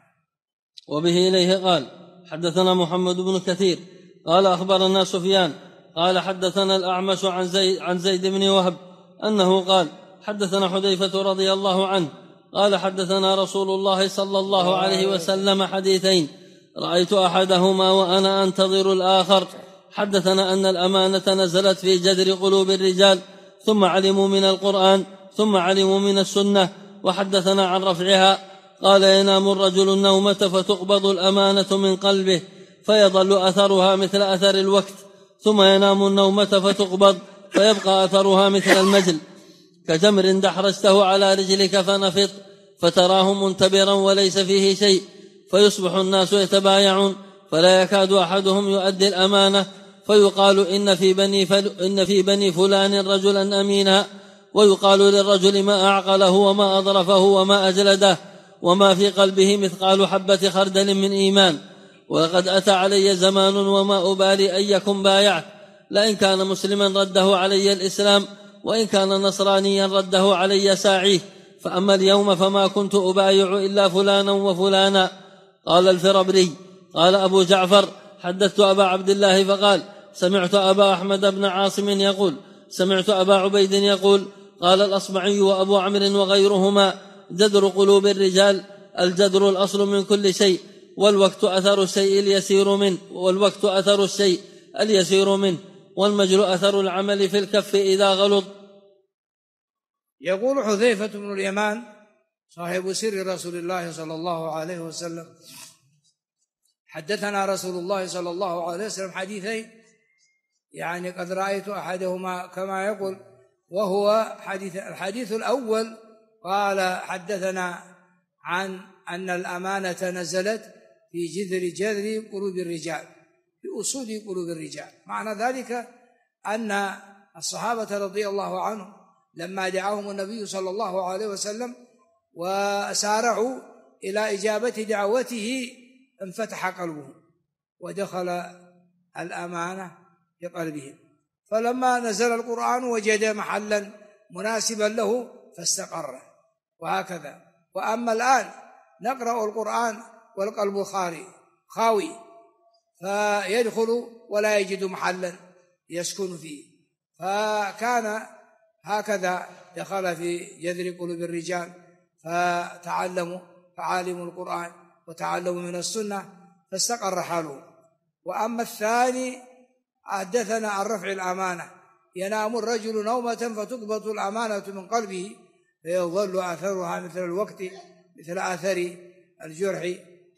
وبه إليه قال: حدثنا محمد بن كثير قال: أخبرنا سفيان قال: حدثنا الأعمش عن زيد بن وهب أنه قال: حدثنا حذيفة رضي الله عنه قال: حدثنا رسول الله صلى الله عليه وسلم حديثين رأيت أحدهما وأنا أنتظر الآخر. حدثنا أن الأمانة نزلت في جذر قلوب الرجال ثم علموا من القرآن ثم علموا من السنة. وحدثنا عن رفعها قال: ينام الرجل النومة فتقبض الأمانة من قلبه فيظل أثرها مثل أثر الوقت، ثم ينام النومة فتقبض فيبقى أثرها مثل المجل، كتمر دحرجته على رجلك فنفط فتراه منتبرا وليس فيه شيء، فيصبح الناس يتبايعون فلا يكاد أحدهم يؤدي الأمانة، فيقال إن في بني فلان رجلا أمينا، ويقال للرجل ما أعقله وما أظرفه وما أجلده وما في قلبه مثقال حبة خردل من إيمان. وقد أتى علي زمان وما أبالي أن يكن بايعت، لئن كان مسلما رده علي الإسلام، وإن كان نصرانيا رده علي ساعيه، فأما اليوم فما كنت أبايع إلا فلانا وفلانا. قال الفربري قال أبو جعفر حدثت أبا عبد الله فقال سمعت أبا أحمد بن عاصم يقول سمعت أبا عبيد يقول قال الأصمعي وأبو عمرو وغيرهما جدر قلوب الرجال الجدر الأصل من كل شيء، والوقت أثر الشيء اليسير منه، والمجل أثر العمل في الكف إذا غلظ. يقول حذيفة بن اليمان صاحب سر رسول الله صلى الله عليه وسلم حدثنا رسول الله صلى الله عليه وسلم حديثين، يعني قد رأيت أحدهما كما يقول، وهو الحديث الأول قال حدثنا عن أن الأمانة نزلت في جذر قلوب الرجال، في أصول قلوب الرجال. معنى ذلك أن الصحابة رضي الله عنهم لما دعاهم النبي صلى الله عليه وسلم وسارعوا إلى إجابة دعوته انفتح قلبهم ودخل الأمانة في قلبهم، فلما نزل القرآن وجد محلا مناسبا له فاستقر، وهكذا. وأما الآن نقرأ القرآن والقلب خاوي فيدخل ولا يجد محلا يسكن فيه، فكان هكذا دخل في جذر قلوب الرجال فتعلموا فعالموا القرآن وتعلموا من السنة فاستقر حاله. وأما الثاني حدثنا عن رفع الأمانة، ينام الرجل نومة فتقبض الأمانة من قلبه فيظل أثرها مثل الوقت مثل أثر الجرح،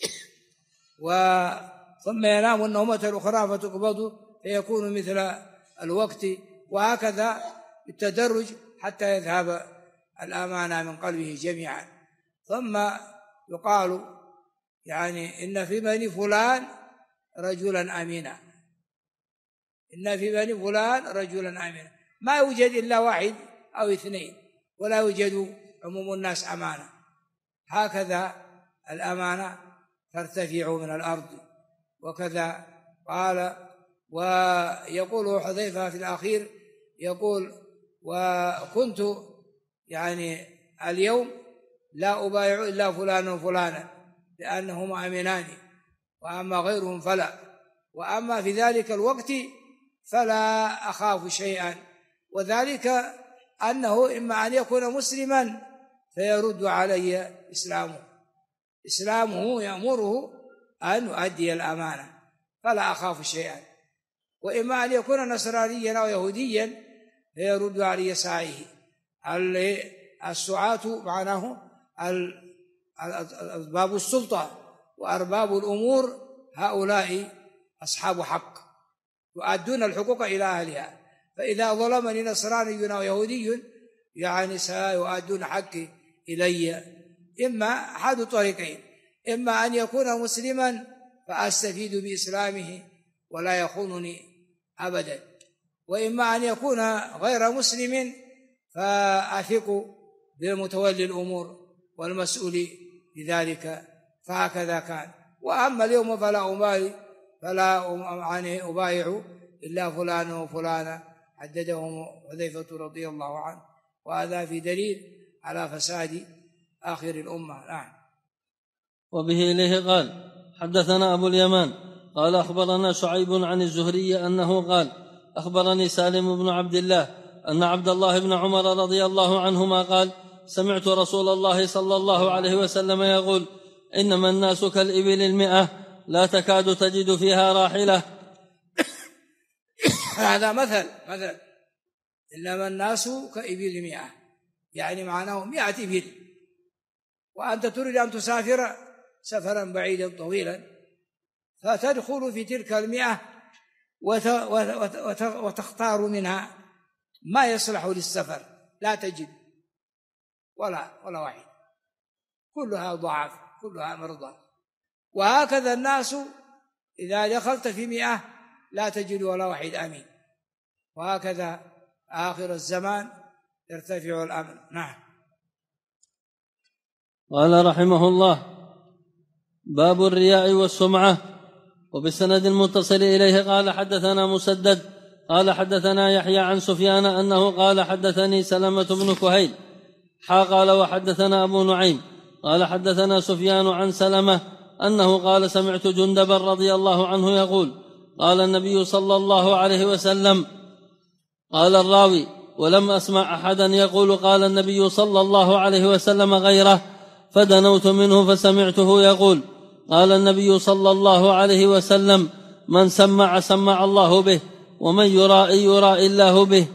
ثم ينام النومة الأخرى فتقبض فيكون مثل الوقت، وهكذا بالتدرج حتى يذهب الأمانة من قلبه جميعا. ثم يقال يعني إن في بني فلان رجلا أمينا، إن في بني فلان رجلا أمينا، ما يوجد إلا واحد أو اثنين ولا يوجد عموم الناس أمانة. هكذا الأمانة ترتفع من الأرض. وكذا قال، ويقول حذيفة في الأخير يقول وكنت يعني اليوم لا أبايع إلا فلان وفلانا لأنهما أمينان، وأما غيرهم فلا، وأما في ذلك الوقت فلا أخاف شيئا، وذلك أنه إما أن يكون مسلما فيرد علي إسلامه يأمره أن يؤدي الأمانة فلا أخاف شيئا، وإما أن يكون نصرانيا أو يهوديا فيرد علي سعيه. السعاة معناه أرباب السلطة وأرباب الأمور، هؤلاء أصحاب حق يؤدون الحقوق إلى أهلها، فإذا ظلمني نصراني أو يهودي يعني سيؤدون حقي إلي. إما أحد طريقين، إما أن يكون مسلما فأستفيد بإسلامه ولا يخونني أبدا، وإما أن يكون غير مسلم فأثق بمتولي الأمور والمسؤول لذلك، فهكذا كان. وأما اليوم فلا أبايع إلا فلان وفلانا عددهم حذيفة رضي الله عنه، وهذا في دليل على فساد آخر الأمة. نعم. وبه إليه قال حدثنا أبو اليمان قال أخبرنا شعيب عن الزهري أنه قال أخبرني سالم بن عبد الله أن عبد الله بن عمر رضي الله عنهما قال سمعت رسول الله صلى الله عليه وسلم يقول إنما الناس كالإبل 100 لا تكاد تجد فيها راحلة. هذا مثل إنما الناس كإبل 100، يعني معناه 100 إبل، وأنت تريد أن تسافر سفرا بعيدا طويلا فتدخل في تلك 100 وتختار منها ما يصلح للسفر لا تجد ولا واحد، كلها ضعاف، كلها مرضى. وهكذا الناس إذا دخلت في 100 لا تجد ولا واحد أمين. وهكذا آخر الزمان يرتفع الأمن. نعم. قال رحمه الله: باب الرياء والسمعة. وبالسند المتصل إليه قال حدثنا مسدد قال حدثنا يحيى عن سفيان أنه قال حدثني سلمة بن كهيل قال وحدثنا أبو نعيم قال حدثنا سفيان عن سلمة أنه قال سمعت جندبا رضي الله عنه يقول قال النبي صلى الله عليه وسلم. قال الراوي: ولم أسمع أحدا يقول قال النبي صلى الله عليه وسلم غيره، فدنوت منه فسمعته يقول قال النبي صلى الله عليه وسلم: من سمع سمع الله به، ومن يرائي يرائي الله به.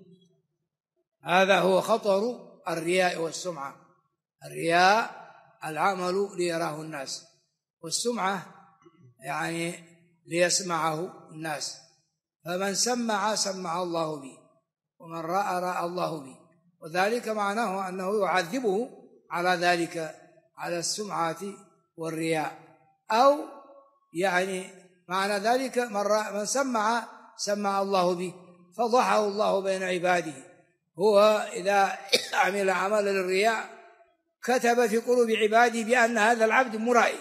هذا هو خطر الرياء والسمعة. الرياء العمل ليراه الناس، والسمعة يعني ليسمعه الناس. فمن سمع سمع الله به، ومن رأى رأى الله به. وذلك معناه أنه يعذبه على ذلك، على السمعة والرياء. أو يعني معنى ذلك من سمع سمع الله به، فضحه الله بين عباده. هو إذا عمل عمل الرياء كتب في قلوب عباده بأن هذا العبد مرائي،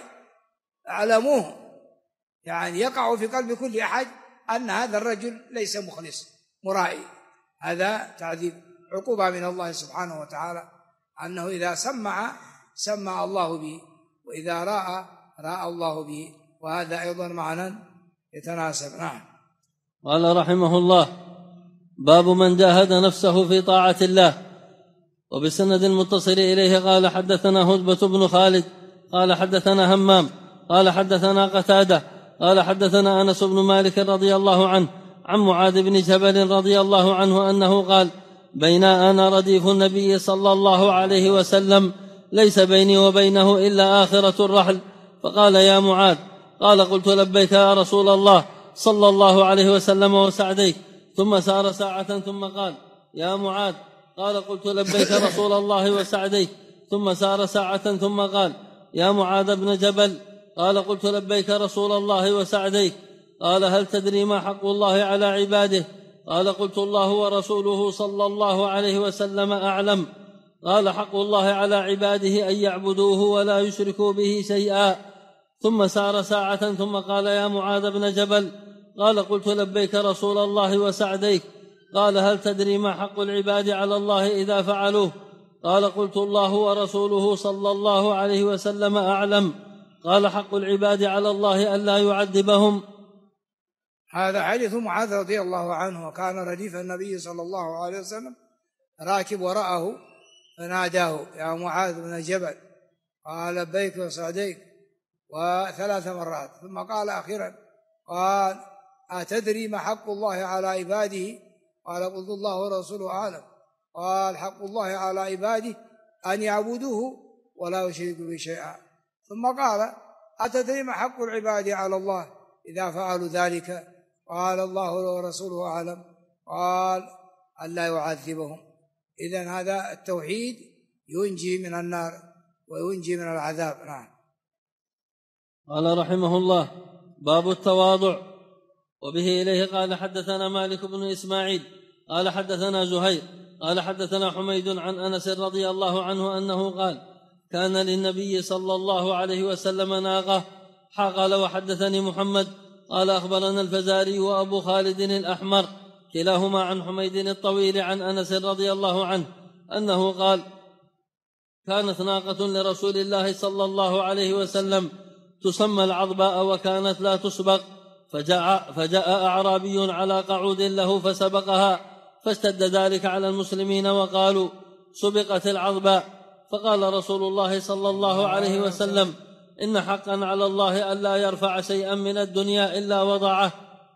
أعلموه، يعني يقع في قلب كل أحد أن هذا الرجل ليس مخلص، مرائي. هذا تعذيب، عقوبة من الله سبحانه وتعالى، أنه إذا سمع سمع الله به، وإذا رأى رأى الله به. وهذا أيضا معنى يتناسب. نعم. قال رحمه الله: باب من جاهد نفسه في طاعة الله. وبسند المتصل إليه قال حدثنا هدبة بن خالد قال حدثنا همام قال حدثنا قتادة قال حدثنا أنس بن مالك رضي الله عنه عن معاذ بن جبل رضي الله عنه أنه قال: بينا أنا رديف النبي صلى الله عليه وسلم ليس بيني وبينه إلا آخرة الرحل، فقال: يا معاذ. قال: قلت: لبيك يا رسول الله صلى الله عليه وسلم وسعديك. ثم سار ساعة ثم قال: يا معاذ. قال: قلت: لبيك رسول الله وسعديك. ثم سار ساعة ثم قال: يا معاذ بن جبل. قال: قلت: لبيك رسول الله وسعديك. قال: هل تدري ما حق الله على عباده؟ قال: قلت: الله ورسوله صلى الله عليه وسلم أعلم. قال: حق الله على عباده أن يعبدوه ولا يشركوا به شيئا. ثم سار ساعة ثم قال: يا معاذ بن جبل. قال: قلت: لبيك رسول الله وسعديك. قال: هل تدري ما حق العباد على الله إذا فعلوه؟ قال: قلت: الله ورسوله صلى الله عليه وسلم أعلم. قال: حق العباد على الله ألا يعذبهم. هذا حديث معاذ رضي الله عنه، وكان رديف النبي صلى الله عليه وسلم راكب وراءه فناداه: يا معاذ بن جبل. قال: لبيك وسعديك، و3 مرات. ثم قال أخيرا قال: أتدري ما حق الله على عباده؟ قال: قلت: الله ورسوله أعلم. قال: حق الله على عباده أن يعبدوه ولا يشركوا به شيئا. ثم قال: أتدري ما حق العباد على الله إذا فعلوا ذلك؟ قال: الله ورسوله أعلم. قال: ألا يعذبهم. إذن هذا التوحيد ينجي من النار وينجي من العذاب. نعم. قال رحمه الله: باب التواضع. وبه إليه قال حدثنا مالك بن إسماعيل قال حدثنا زهير قال حدثنا حميد عن أنس رضي الله عنه أنه قال: كان للنبي صلى الله عليه وسلم ناقة. قال: وحدثني محمد قال: أخبرنا الفزاري وأبو خالد الأحمر كلاهما عن حميد الطويل عن أنس رضي الله عنه أنه قال: كانت ناقة لرسول الله صلى الله عليه وسلم تسمى العضباء وكانت لا تسبق، فجاء أعرابي على قعود له فسبقها، فاشتد ذلك على المسلمين وقالوا: سبقت العضباء. فقال رسول الله صلى الله عليه وسلم: إن حقا على الله ألا يرفع شيئا من الدنيا إلا وضعه.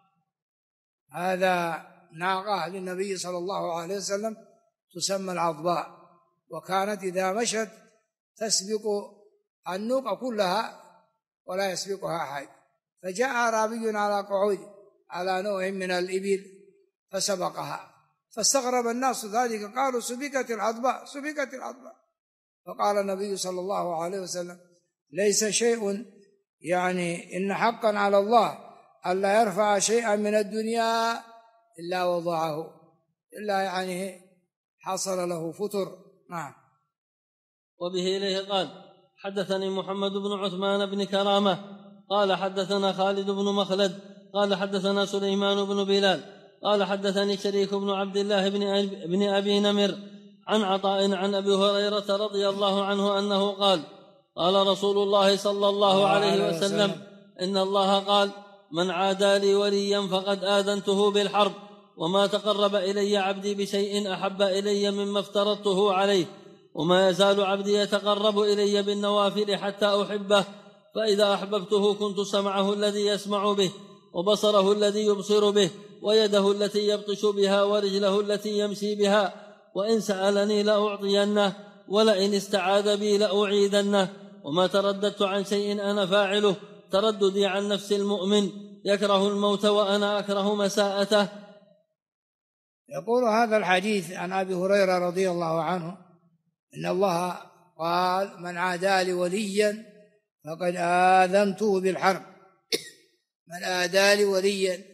هذا ناقة للنبي صلى الله عليه وسلم تسمى العضباء، وكانت إذا مشت تسبق النوق كلها ولا يسبقها أحد. فجاء أعرابي على قعود على نوع من الإبل فسبقها، فاستغرب الناس ذلك، قالوا سبكت العضباء سبكت العضباء. فقال النبي صلى الله عليه وسلم ليس شيء يعني إن حقا على الله ألا يرفع شيئا من الدنيا إلا وضعه، إلا يعني حصل له فتر. نعم. وبه إليه قال حدثني محمد بن عثمان بن كرامة قال حدثنا خالد بن مخلد قال حدثنا سليمان بن بلال قال حدثني شريك بن عبد الله بن أبي نمر عن عطاء عن أبي هريرة رضي الله عنه أنه قال قال رسول الله صلى الله عليه وسلم إن الله قال من عادى لي وليا فقد آذنته بالحرب، وما تقرب إلي عبدي بشيء أحب إلي مما افترضته عليه، وما يزال عبدي يتقرب إلي بالنوافل حتى أحبه، فإذا أحببته كنت سمعه الذي يسمع به، وبصره الذي يبصر به، ويده التي يبطش بها، ورجله التي يمشي بها، وإن سألني لأعطينه، ولئن استعاذ بي لأعيذنه، وما ترددت عن شيء أنا فاعله ترددي عن نفس المؤمن يكره الموت وأنا أكره مساءته. يقول هذا الحديث عن أبي هريرة رضي الله عنه إن الله قال من عادى لي وليا فقد آذنته بالحرب. من عادى لي وليا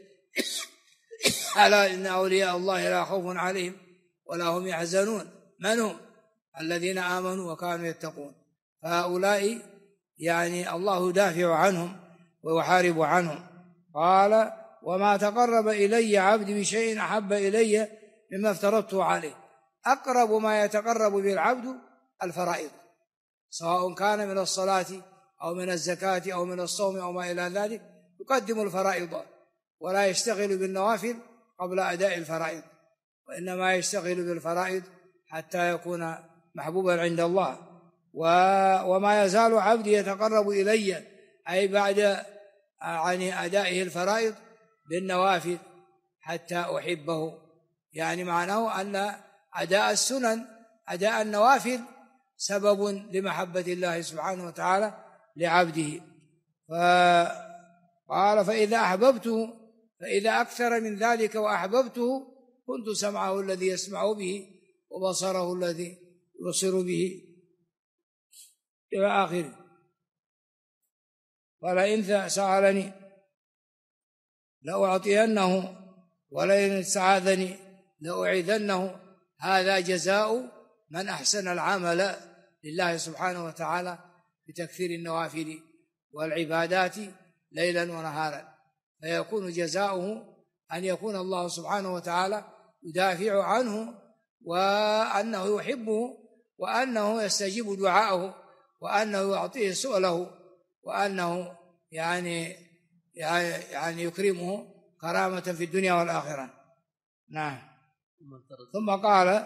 ألا إن أولياء الله لا خوف عليهم ولا هم يحزنون. من هم؟ الذين آمنوا وكانوا يتقون. فهؤلاء يعني الله يدافع عنهم ويحارب عنهم. قال وما تقرب إلي عبدي بشيء أحب إلي مما افترضته عليه. أقرب ما يتقرب به العبد الفرائض، سواء كان من الصلاة أو من الزكاة أو من الصوم أو ما إلى ذلك، يقدم الفرائض ولا يشتغل بالنوافل قبل أداء الفرائض، وإنما يشتغل بالفرائض حتى يكون محبوبا عند الله. وما يزال عبدي يتقرب إلي أي بعد يعني أدائه الفرائض بالنوافل حتى أحبه، يعني معناه أن أداء السنن أداء النوافل سبب لمحبة الله سبحانه وتعالى لعبده. قال فإذا أحببته، فإذا أكثر من ذلك وأحببته كنت سمعه الذي يسمع به وبصره الذي يبصر به إلى آخره. ولئن سألني لأعطينه ولئن استعاذني لأعيذنه. هذا جزاء من أحسن العمل لله سبحانه وتعالى بتكثير النوافل والعبادات ليلا ونهارا، فيكون جزاؤه أن يكون الله سبحانه وتعالى يدافع عنه، وأنه يحبه، وأنه يستجيب دعاءه، وأنه يعطيه سؤله، وأنه يعني يكرمه كرامة في الدنيا والآخرة. نعم. ثم قال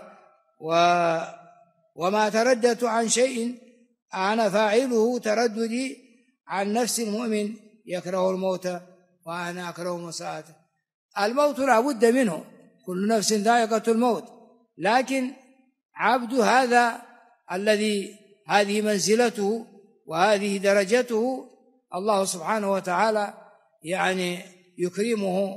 وما ترددت عن شيء أنا فاعله ترددي عن نفس المؤمن يكره الموت وأنا أكره مساءته. الموت لا بد منه، كل نفس ذائقة الموت، لكن عبد هذا الذي هذه منزلته وهذه درجته الله سبحانه وتعالى يعني يكرمه،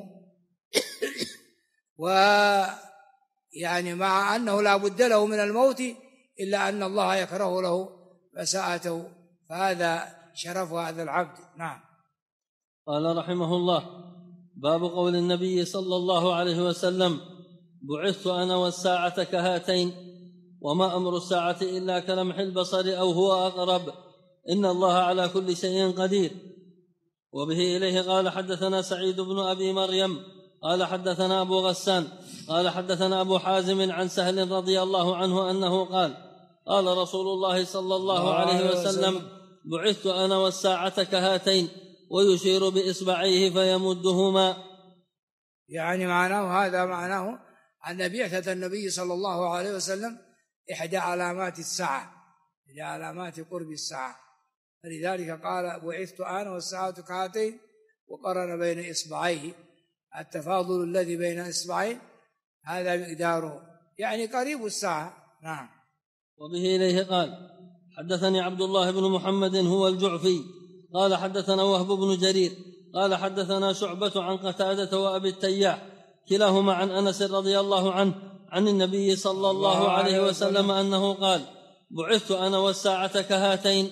ويعني مع أنه لا بد له من الموت إلا أن الله يكره له مساءته، فهذا شرف هذا العبد. نعم. قال رحمه الله باب قول النبي صلى الله عليه وسلم بعثت أنا والساعة كهاتين، وما أمر الساعة إلا كلمح البصر أو هو أقرب، إن الله على كل شيء قدير. وبه إليه قال حدثنا سعيد بن أبي مريم قال حدثنا أبو غسان قال حدثنا أبو حازم عن سهل رضي الله عنه أنه قال قال رسول الله صلى الله عليه وسلم بعثت أنا والساعة كهاتين، ويشير بإصبعيه فيمدهما. يعني معناه هذا معناه أن بعثة النبي صلى الله عليه وسلم إحدى علامات الساعة، إحدى علامات قرب الساعة، فلذلك قال بعثت أنا والساعة كهاتين، وقرن بين إصبعيه. التفاضل الذي بين إصبعين هذا مقداره، يعني قريب الساعة. نعم. وبه إليه قال حدثني عبد الله بن محمد هو الجعفي قال حدثنا وهب بن جرير قال حدثنا شعبة عن قتادة وأبي التياح كلاهما عن أنس رضي الله عنه عن النبي صلى الله عليه وسلم أنه قال: بعثت أنا والساعة كهاتين.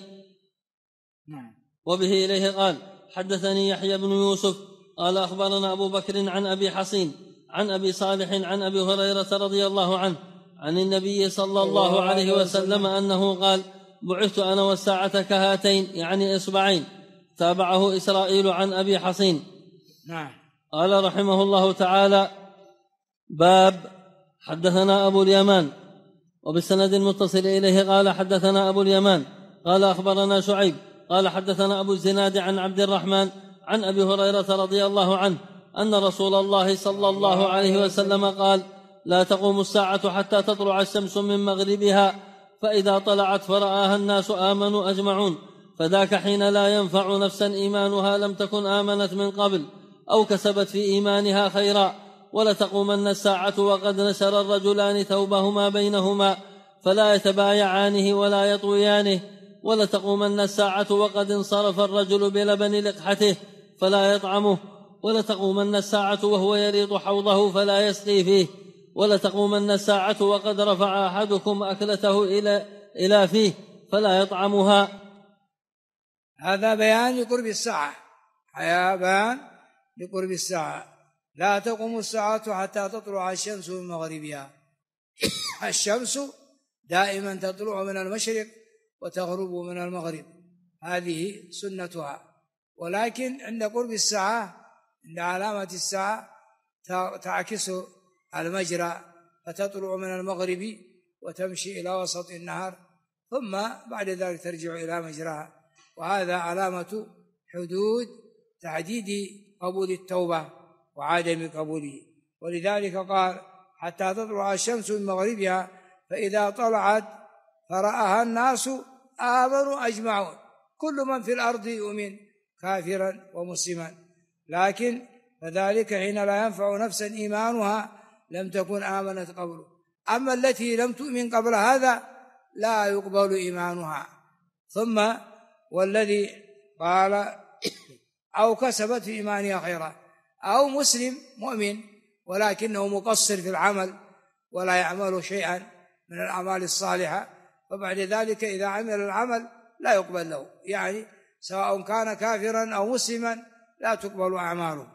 وبه إليه قال: حدثني يحيى بن يوسف قال أخبرنا أبو بكر عن أبي حصين عن أبي صالح عن أبي هريرة رضي الله عنه عن النبي صلى الله عليه وسلم أنه قال: بعثت أنا والساعة كهاتين، يعني إصبعين. تابعه إسرائيل عن أبي حصين. قال رحمه الله تعالى: باب حدثنا أبو اليمان، وبالسند المتصل إليه قال: حدثنا أبو اليمان قال أخبرنا شعيب قال حدثنا أبو الزناد عن عبد الرحمن عن أبي هريرة رضي الله عنه أن رسول الله صلى الله عليه وسلم قال: لا تقوم الساعة حتى تطلع الشمس من مغربها، فإذا طلعت فرآها الناس آمنوا أجمعون، فذاك حين لا ينفع نفسا إيمانها لم تكن آمنت من قبل أو كسبت في إيمانها خيرا. ولتقومن الساعة وقد نشر الرجلان ثوبهما بينهما فلا يتبايعانه ولا يطويانه. ولتقومن الساعة وقد انصرف الرجل بلبن لقحته فلا يطعمه. ولتقومن الساعة وهو يريط حوضه فلا يسقي فيه. ولتقومن الساعة وقد رفع أحدكم أكلته إلى فيه فلا يطعمها. هذا بيان لقرب الساعة، بيان لقرب الساعة. لا تقوم الساعة حتى تطلع الشمس من مغربها. الشمس دائما تطلع من المشرق وتغرب من المغرب، هذه سنتها. ولكن عند قرب الساعة، عند علامة الساعة، تعكس المجرى فتطلع من المغرب وتمشي إلى وسط النهار، ثم بعد ذلك ترجع إلى مجراها. وهذا علامة حدود تحديد قبول التوبة وعدم قبوله. ولذلك قال: حتى تطلع الشمس من مغربها فإذا طلعت فرآها الناس آمنوا أجمعون. كل من في الأرض يؤمن كافرا ومسلما، لكن فذلك حين لا ينفع نفسا إيمانها لم تكن آمنت قبله. أما التي لم تؤمن قبل هذا لا يقبل إيمانها. ثم والذي قال: أو كسبت في إيمانها خيرا، أو مسلم مؤمن ولكنه مقصر في العمل ولا يعمل شيئا من الأعمال الصالحة، فبعد ذلك إذا عمل العمل لا يقبل له، يعني سواء كان كافرا أو مسلما لا تقبل أعماله.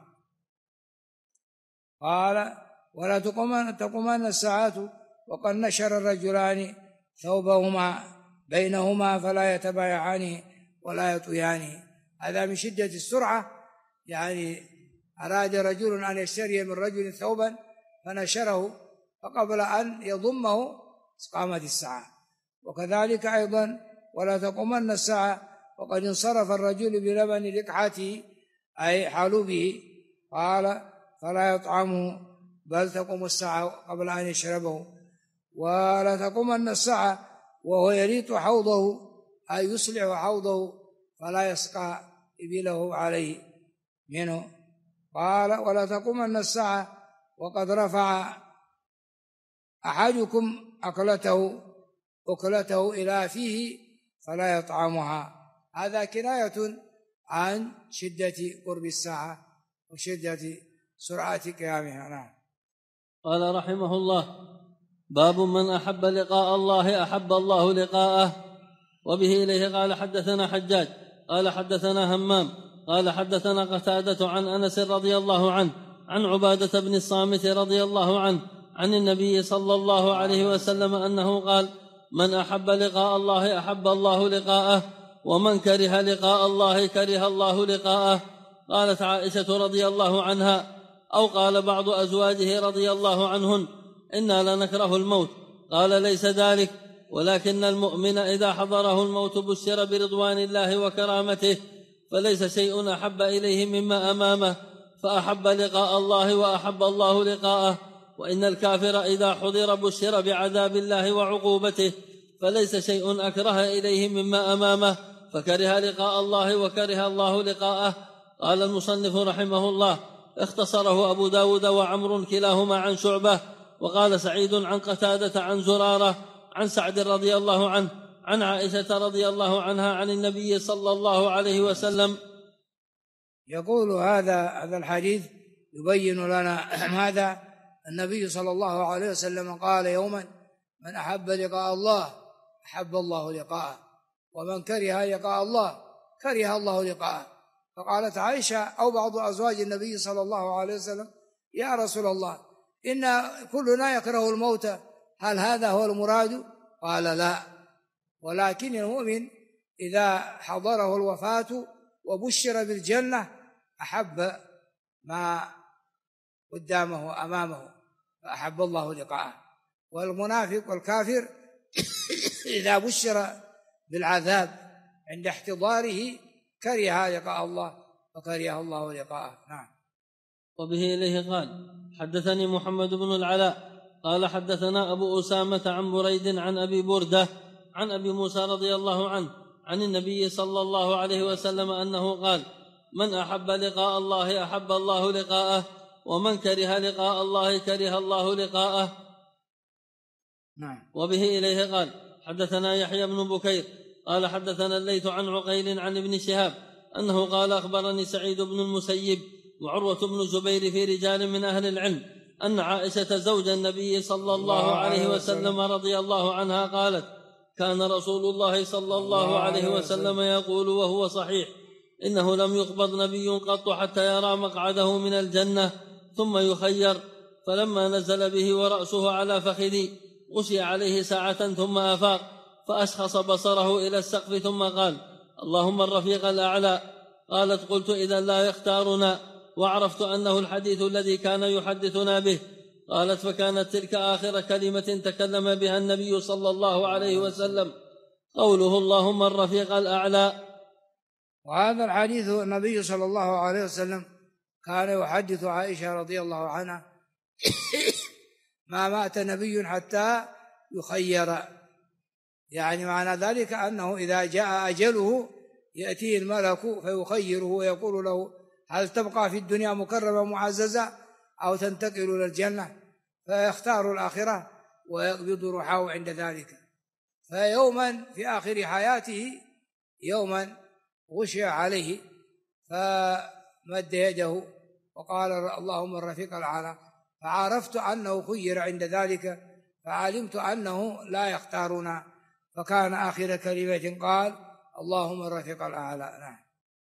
قال: ولا تقومن الساعة وقد نشر الرجلان ثوبهما بينهما فلا يتبايعانه ولا يطويانه. هذا من شدة السرعة، يعني أراد رجل أن يشتري من رجل ثوبا فنشره، فقبل أن يضمه قامت الساعة. وكذلك أيضا: ولا تقومن الساعة وقد انصرف الرجل بلبن لقحته أي حلوبه، قال: فلا يطعمه بل تقوم الساعة قبل أن يشربه. ولا تقومن الساعة وهو يريط حوضه أي يصلح حوضه فلا يسقى إبله عليه منه. قال: ولا تقومن الساعة وقد رفع أحدكم أكلته إلى فيه فلا يطعمها. هذا كناية عن شدة قرب الساعة وشدة سرعة قيامها. نعم. قال رحمه الله: باب من أحب لقاء الله أحب الله لقاءه. وبه إليه قال: حدثنا حجاج قال حدثنا همام قال حدثنا قتادة عن أنس رضي الله عنه عن عبادة بن الصامت رضي الله عنه عن النبي صلى الله عليه وسلم أنه قال: من أحب لقاء الله أحب الله لقاءه، ومن كره لقاء الله كره الله لقاءه. قالت عائشة رضي الله عنها: أو قال بعض أزواجه رضي الله عنهن: إنا لنكره الموت. قال: ليس ذلك، ولكن المؤمن إذا حضره الموت بشر برضوان الله وكرامته، فليس شيء أحب إليه مما أمامه، فأحب لقاء الله وأحب الله لقاءه. وإن الكافر إذا حضر بشر بعذاب الله وعقوبته، فليس شيء أكره إليه مما أمامه، فكره لقاء الله وكره الله لقاءه. قال المصنف رحمه الله: اختصره أبو داود وعمر كلاهما عن شعبة. وقال سعيد عن قتادة عن زرارة عن سعد رضي الله عنه عن عائشة رضي الله عنها عن النبي صلى الله عليه وسلم. يقول هذا الحديث يبين لنا ماذا النبي صلى الله عليه وسلم قال يوما: من أحب لقاء الله أحب الله لقاءه، ومن كره لقاء الله كره الله لقاءه. فقالت عائشة أو بعض أزواج النبي صلى الله عليه وسلم: يا رسول الله، إن كلنا يكره الموت، هل هذا هو المراد؟ قال: لا، ولكن المؤمن إذا حضره الوفاة وبشر بالجنة أحب ما قدامه وأمامه فأحب الله لقاءه. والمنافق والكافر إذا بشر بالعذاب عند احتضاره كره لقاء الله فكره الله لقاءه. نعم. وبه إليه قال: حدثني محمد بن العلاء قال حدثنا أبو أسامة عن بريد عن أبي بردة عن أبي موسى رضي الله عنه عن النبي صلى الله عليه وسلم أنه قال: من أحب لقاء الله أحب الله لقاءه، ومن كره لقاء الله كره الله لقاءه. نعم. وبه إليه قال: حدثنا يحيى بن بكير قال حدثنا الليث عن عقيل عن ابن شهاب أنه قال: أخبرني سعيد بن المسيب وعروة بن الزبير في رجال من أهل العلم أن عائشة زوج النبي صلى الله عليه وسلم رضي الله عنها قالت: كان رسول الله صلى الله عليه وسلم يقول وهو صحيح: إنه لم يقبض نبي قط حتى يرى مقعده من الجنة ثم يخير. فلما نزل به ورأسه على فخذي غشي عليه ساعة ثم أفاق فأشخص بصره إلى السقف ثم قال: اللهم الرفيق الأعلى. قالت: قلت: إذا لا يختارنا، وعرفت أنه الحديث الذي كان يحدثنا به. قالت: فكانت تلك آخر كلمة تكلم بها النبي صلى الله عليه وسلم، قوله: اللهم الرفيق الأعلى. وهذا الحديث النبي صلى الله عليه وسلم كان يحدث عائشة رضي الله عنها: ما مات نبي حتى يخير، يعني معنى ذلك أنه إذا جاء أجله يأتيه الملك فيخيره ويقول له: هل تبقى في الدنيا مكرمة معززة أو تنتقل إلى الجنة؟ فيختار الآخرة ويقبض روحه عند ذلك. فيوما في آخر حياته يوما غشي عليه فمد يده وقال: اللهم الرفيق الأعلى. فعرفت أنه خير عند ذلك، فعلمت أنه لا يختارنا، فكان آخر كلمة قال: اللهم الرفيق الأعلى. نعم.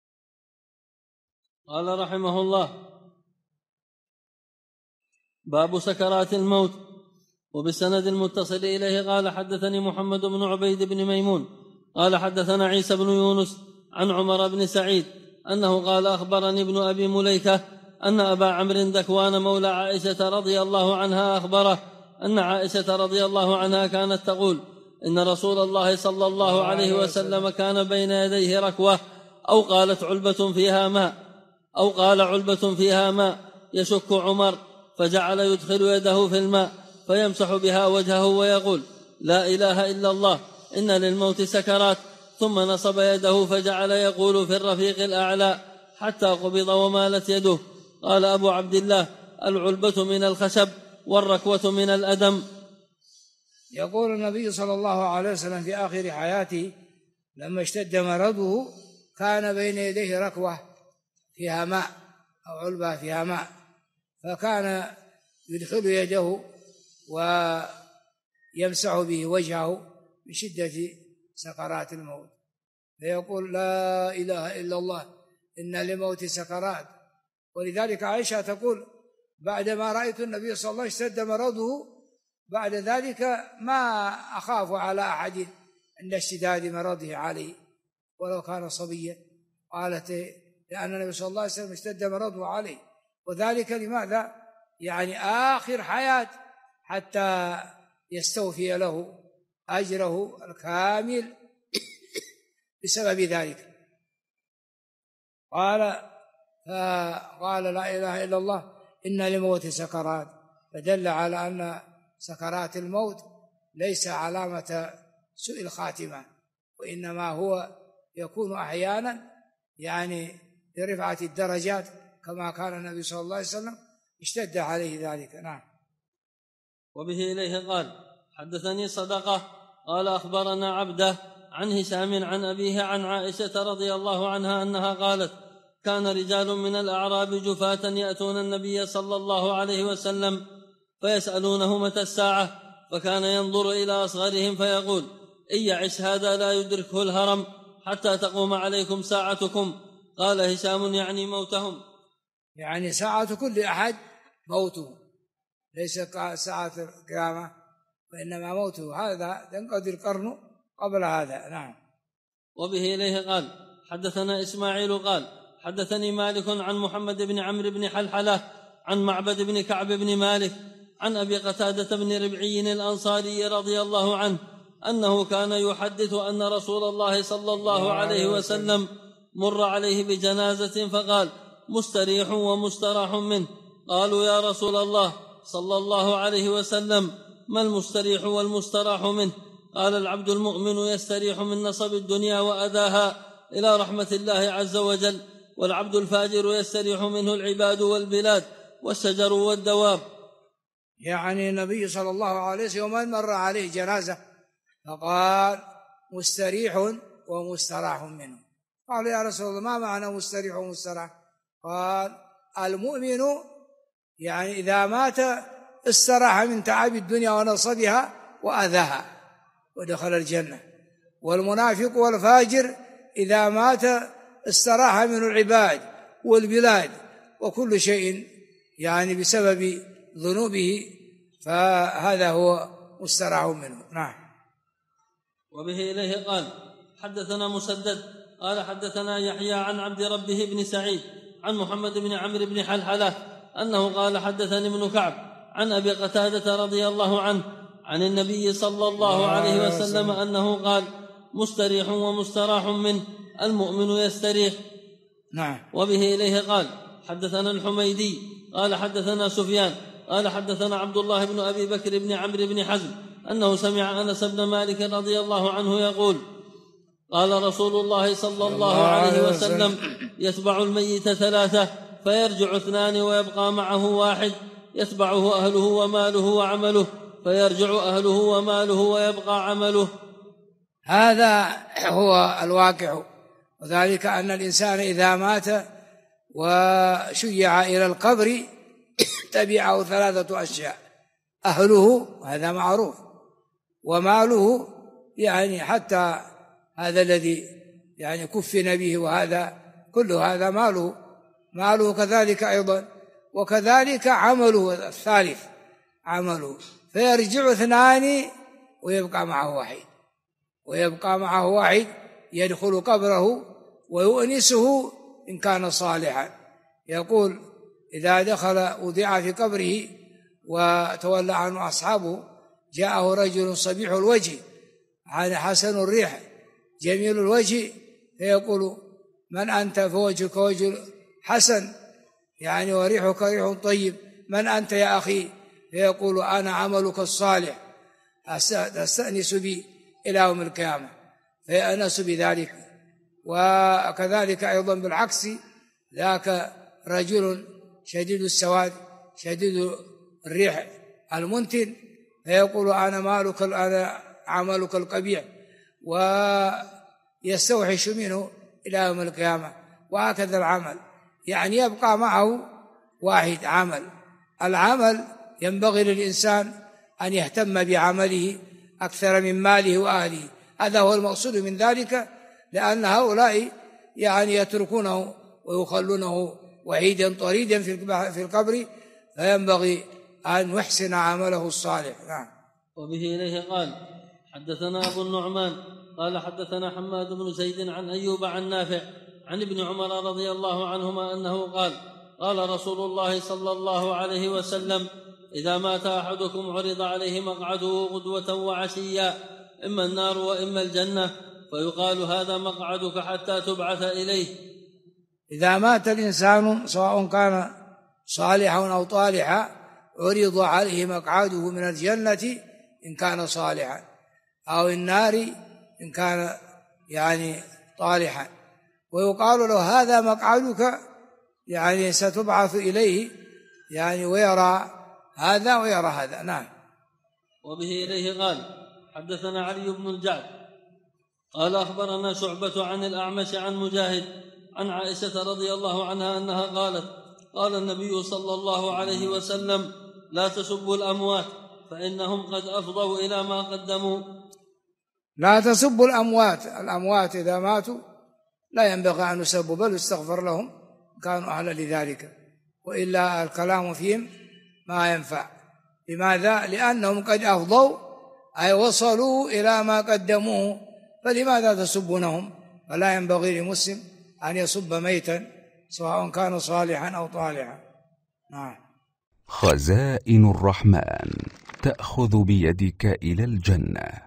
قال رحمه الله: باب سكرات الموت. وبالسند المتصل إليه قال: حدثني محمد بن عبيد بن ميمون قال حدثنا عيسى بن يونس عن عمر بن سعيد أنه قال: أخبرني ابن أبي مليكة أن أبا عمرو ذكوان مولى عائشة رضي الله عنها أخبره أن عائشة رضي الله عنها كانت تقول: إن رسول الله صلى الله عليه وسلم كان بين يديه ركوة، أو قالت علبة فيها ماء يشك عمر، فجعل يدخل يده في الماء فيمسح بها وجهه ويقول: لا إله إلا الله، إن للموت سكرات. ثم نصب يده فجعل يقول: في الرفيق الأعلى، حتى قبض ومالت يده. قال أبو عبد الله: العلبة من الخشب والركوة من الأدم. يقول النبي صلى الله عليه وسلم في آخر حياته لما اشتد مرضه كان بين يديه ركوة فيها ماء أو علبة فيها ماء، فكان يدخل يده ويمسح به وجهه من شدة سكرات الموت، فيقول: لا إله إلا الله، إن للموت سكرات. ولذلك عائشة تقول: بعدما رأيت النبي صلى الله عليه وسلم اشتد مرضه بعد ذلك ما أخاف على أحد عند اشتداد مرضه عليه ولو كان صبيا. قالت: لأن النبي صلى الله عليه وسلم اشتد مرضه عليه، وذلك لماذا؟ يعني آخر حياة حتى يستوفي له أجره الكامل بسبب ذلك. قال لا إله إلا الله، إن للموت سكرات، فدل على أن سكرات الموت ليس علامة سوء الخاتمة، وإنما هو يكون أحيانا يعني لرفعة الدرجات، كما كان النبي صلى الله عليه وسلم اشتد عليه ذلك. نعم. وبه إليه قال: حدثني صدقة قال: أخبرنا عبده عن هشام عن أبيه عن عائشة رضي الله عنها أنها قالت: كان رجال من الأعراب جفاة يأتون النبي صلى الله عليه وسلم فيسألونه متى الساعة، فكان ينظر إلى أصغرهم فيقول: إن يعش هذا لا يدركه الهرم حتى تقوم عليكم ساعتكم. قال هشام: يعني موتهم، يعني ساعة كل أحد موته، ليس ساعة القيامة، وإنما موته هذا ينقضي القرن قبل هذا. نعم. وبه إليه قال: حدثنا إسماعيل قال: حدثني مالك عن محمد بن عمرو بن حلحلة عن معبد بن كعب بن مالك عن أبي قتادة بن ربعي الأنصاري رضي الله عنه أنه كان يحدث أن رسول الله صلى الله عليه وسلم مر عليه بجنازة فقال: مستريح ومستراح منه. قالوا: يا رسول الله صلى الله عليه وسلم، ما المستريح والمستراح منه؟ قال: العبد المؤمن يستريح من نصب الدنيا وأذاها إلى رحمة الله عز وجل، والعبد الفاجر يستريح منه العباد والبلاد والشجر والدواب. يعني النبي صلى الله عليه وسلم مر عليه جنازة فقال: مستريح ومستراح منه. قال: يا رسول الله ما معنى مستريح ومستراح؟ قال: المؤمن يعني إذا مات استراح من تعب الدنيا ونصبها وأذاها ودخل الجنة، والمنافق والفاجر إذا مات استراح من العباد والبلاد وكل شيء يعني بسبب ذنوبه، فهذا هو مستراح منه. نعم. وبه إليه قال: حدثنا مسدد قال: حدثنا يحيى عن عبد ربه بن سعيد عن محمد بن عمرو بن حلحلة أنه قال: حدثني ابن كعب عن أبي قتادة رضي الله عنه عن النبي صلى الله عليه وسلم أنه قال: مستريح ومستراح منه، المؤمن يستريح. نعم. وبه إليه قال: حدثنا الحميدي قال: حدثنا سفيان قال: حدثنا عبد الله بن أبي بكر بن عمرو بن حزم أنه سمع أنس بن مالك رضي الله عنه يقول: قال رسول الله صلى الله عليه وسلم: يتبع الميت ثلاثة فيرجع اثنان ويبقى معه واحد، يتبعه أهله وماله وعمله، فيرجع أهله وماله ويبقى عمله. هذا هو الواقع، وذلك أن الإنسان إذا مات وشيع إلى القبر تبعه ثلاثة أشياء: أهله، هذا معروف، وماله، يعني حتى هذا الذي يعني كفن به، وهذا كل هذا ماله كذلك أيضا، وكذلك عمله الثالث عمله، فيرجع اثنان ويبقى معه واحد يدخل قبره ويؤنسه إن كان صالحا. يقول: إذا دخل وضع في قبره وتولى عنه أصحابه جاءه رجل صبيح الوجه حسن الريح جميل الوجه، فيقول: من أنت؟ فوجهك وجه حسن يعني وريحك ريح طيب، من أنت يا أخي؟ فيقول: أنا عملك الصالح تستأنس بي إلى يوم القيامة، فيأنس بذلك. وكذلك أيضا بالعكس، ذاك رجل شديد السواد شديد الريح المنتن، فيقول: أنا عملك القبيح، ويستوحش منه إلى يوم القيامة. وهكذا العمل، يعني يبقى معه واحد العمل ينبغي للإنسان أن يهتم بعمله أكثر من ماله وأهله، هذا هو المقصود من ذلك، لأن هؤلاء يعني يتركونه ويخلونه وحيدا طريدا في القبر، فينبغي أن يحسن عمله الصالح. نعم. وبه إليه قال: حدثنا أبو النعمان قال: حدثنا حماد بن زيد عن أيوب عن نافع عن ابن عمر رضي الله عنهما أنه قال: قال رسول الله صلى الله عليه وسلم: إذا مات أحدكم عرض عليه مقعده غدوة وعشيا، إما النار وإما الجنة، فيقال: هذا مقعدك حتى تبعث إليه. إذا مات الإنسان سواء كان صالحا أو طالحا عرض عليه مقعده من الجنة إن كان صالحا، أو النار إن كان يعني طالحا، ويقال له: هذا مقعدك، يعني ستبعث إليه، يعني ويرى هذا ويرى هذا. نعم. وبه إليه قال: حدثنا علي بن الجعد قال: أخبرنا شعبة عن الأعمش عن مجاهد عن عائشة رضي الله عنها أنها قالت: قال النبي صلى الله عليه وسلم: لا تسبوا الأموات فإنهم قد أفضوا إلى ما قدموا. لا تسبوا الأموات إذا ماتوا لا ينبغي أن يسبوا، بل يستغفر لهم، كانوا أهلا لذلك، وإلا الكلام فيهم ما ينفع. لماذا؟ لأنهم قد أفضوا، أي وصلوا إلى ما قدموه، فلماذا تسبونهم؟ فلا ينبغي لمسلم أن يسب ميتا سواء كان صالحا أو طالحا. نعم. خزائن الرحمن تأخذ بيدك إلى الجنة.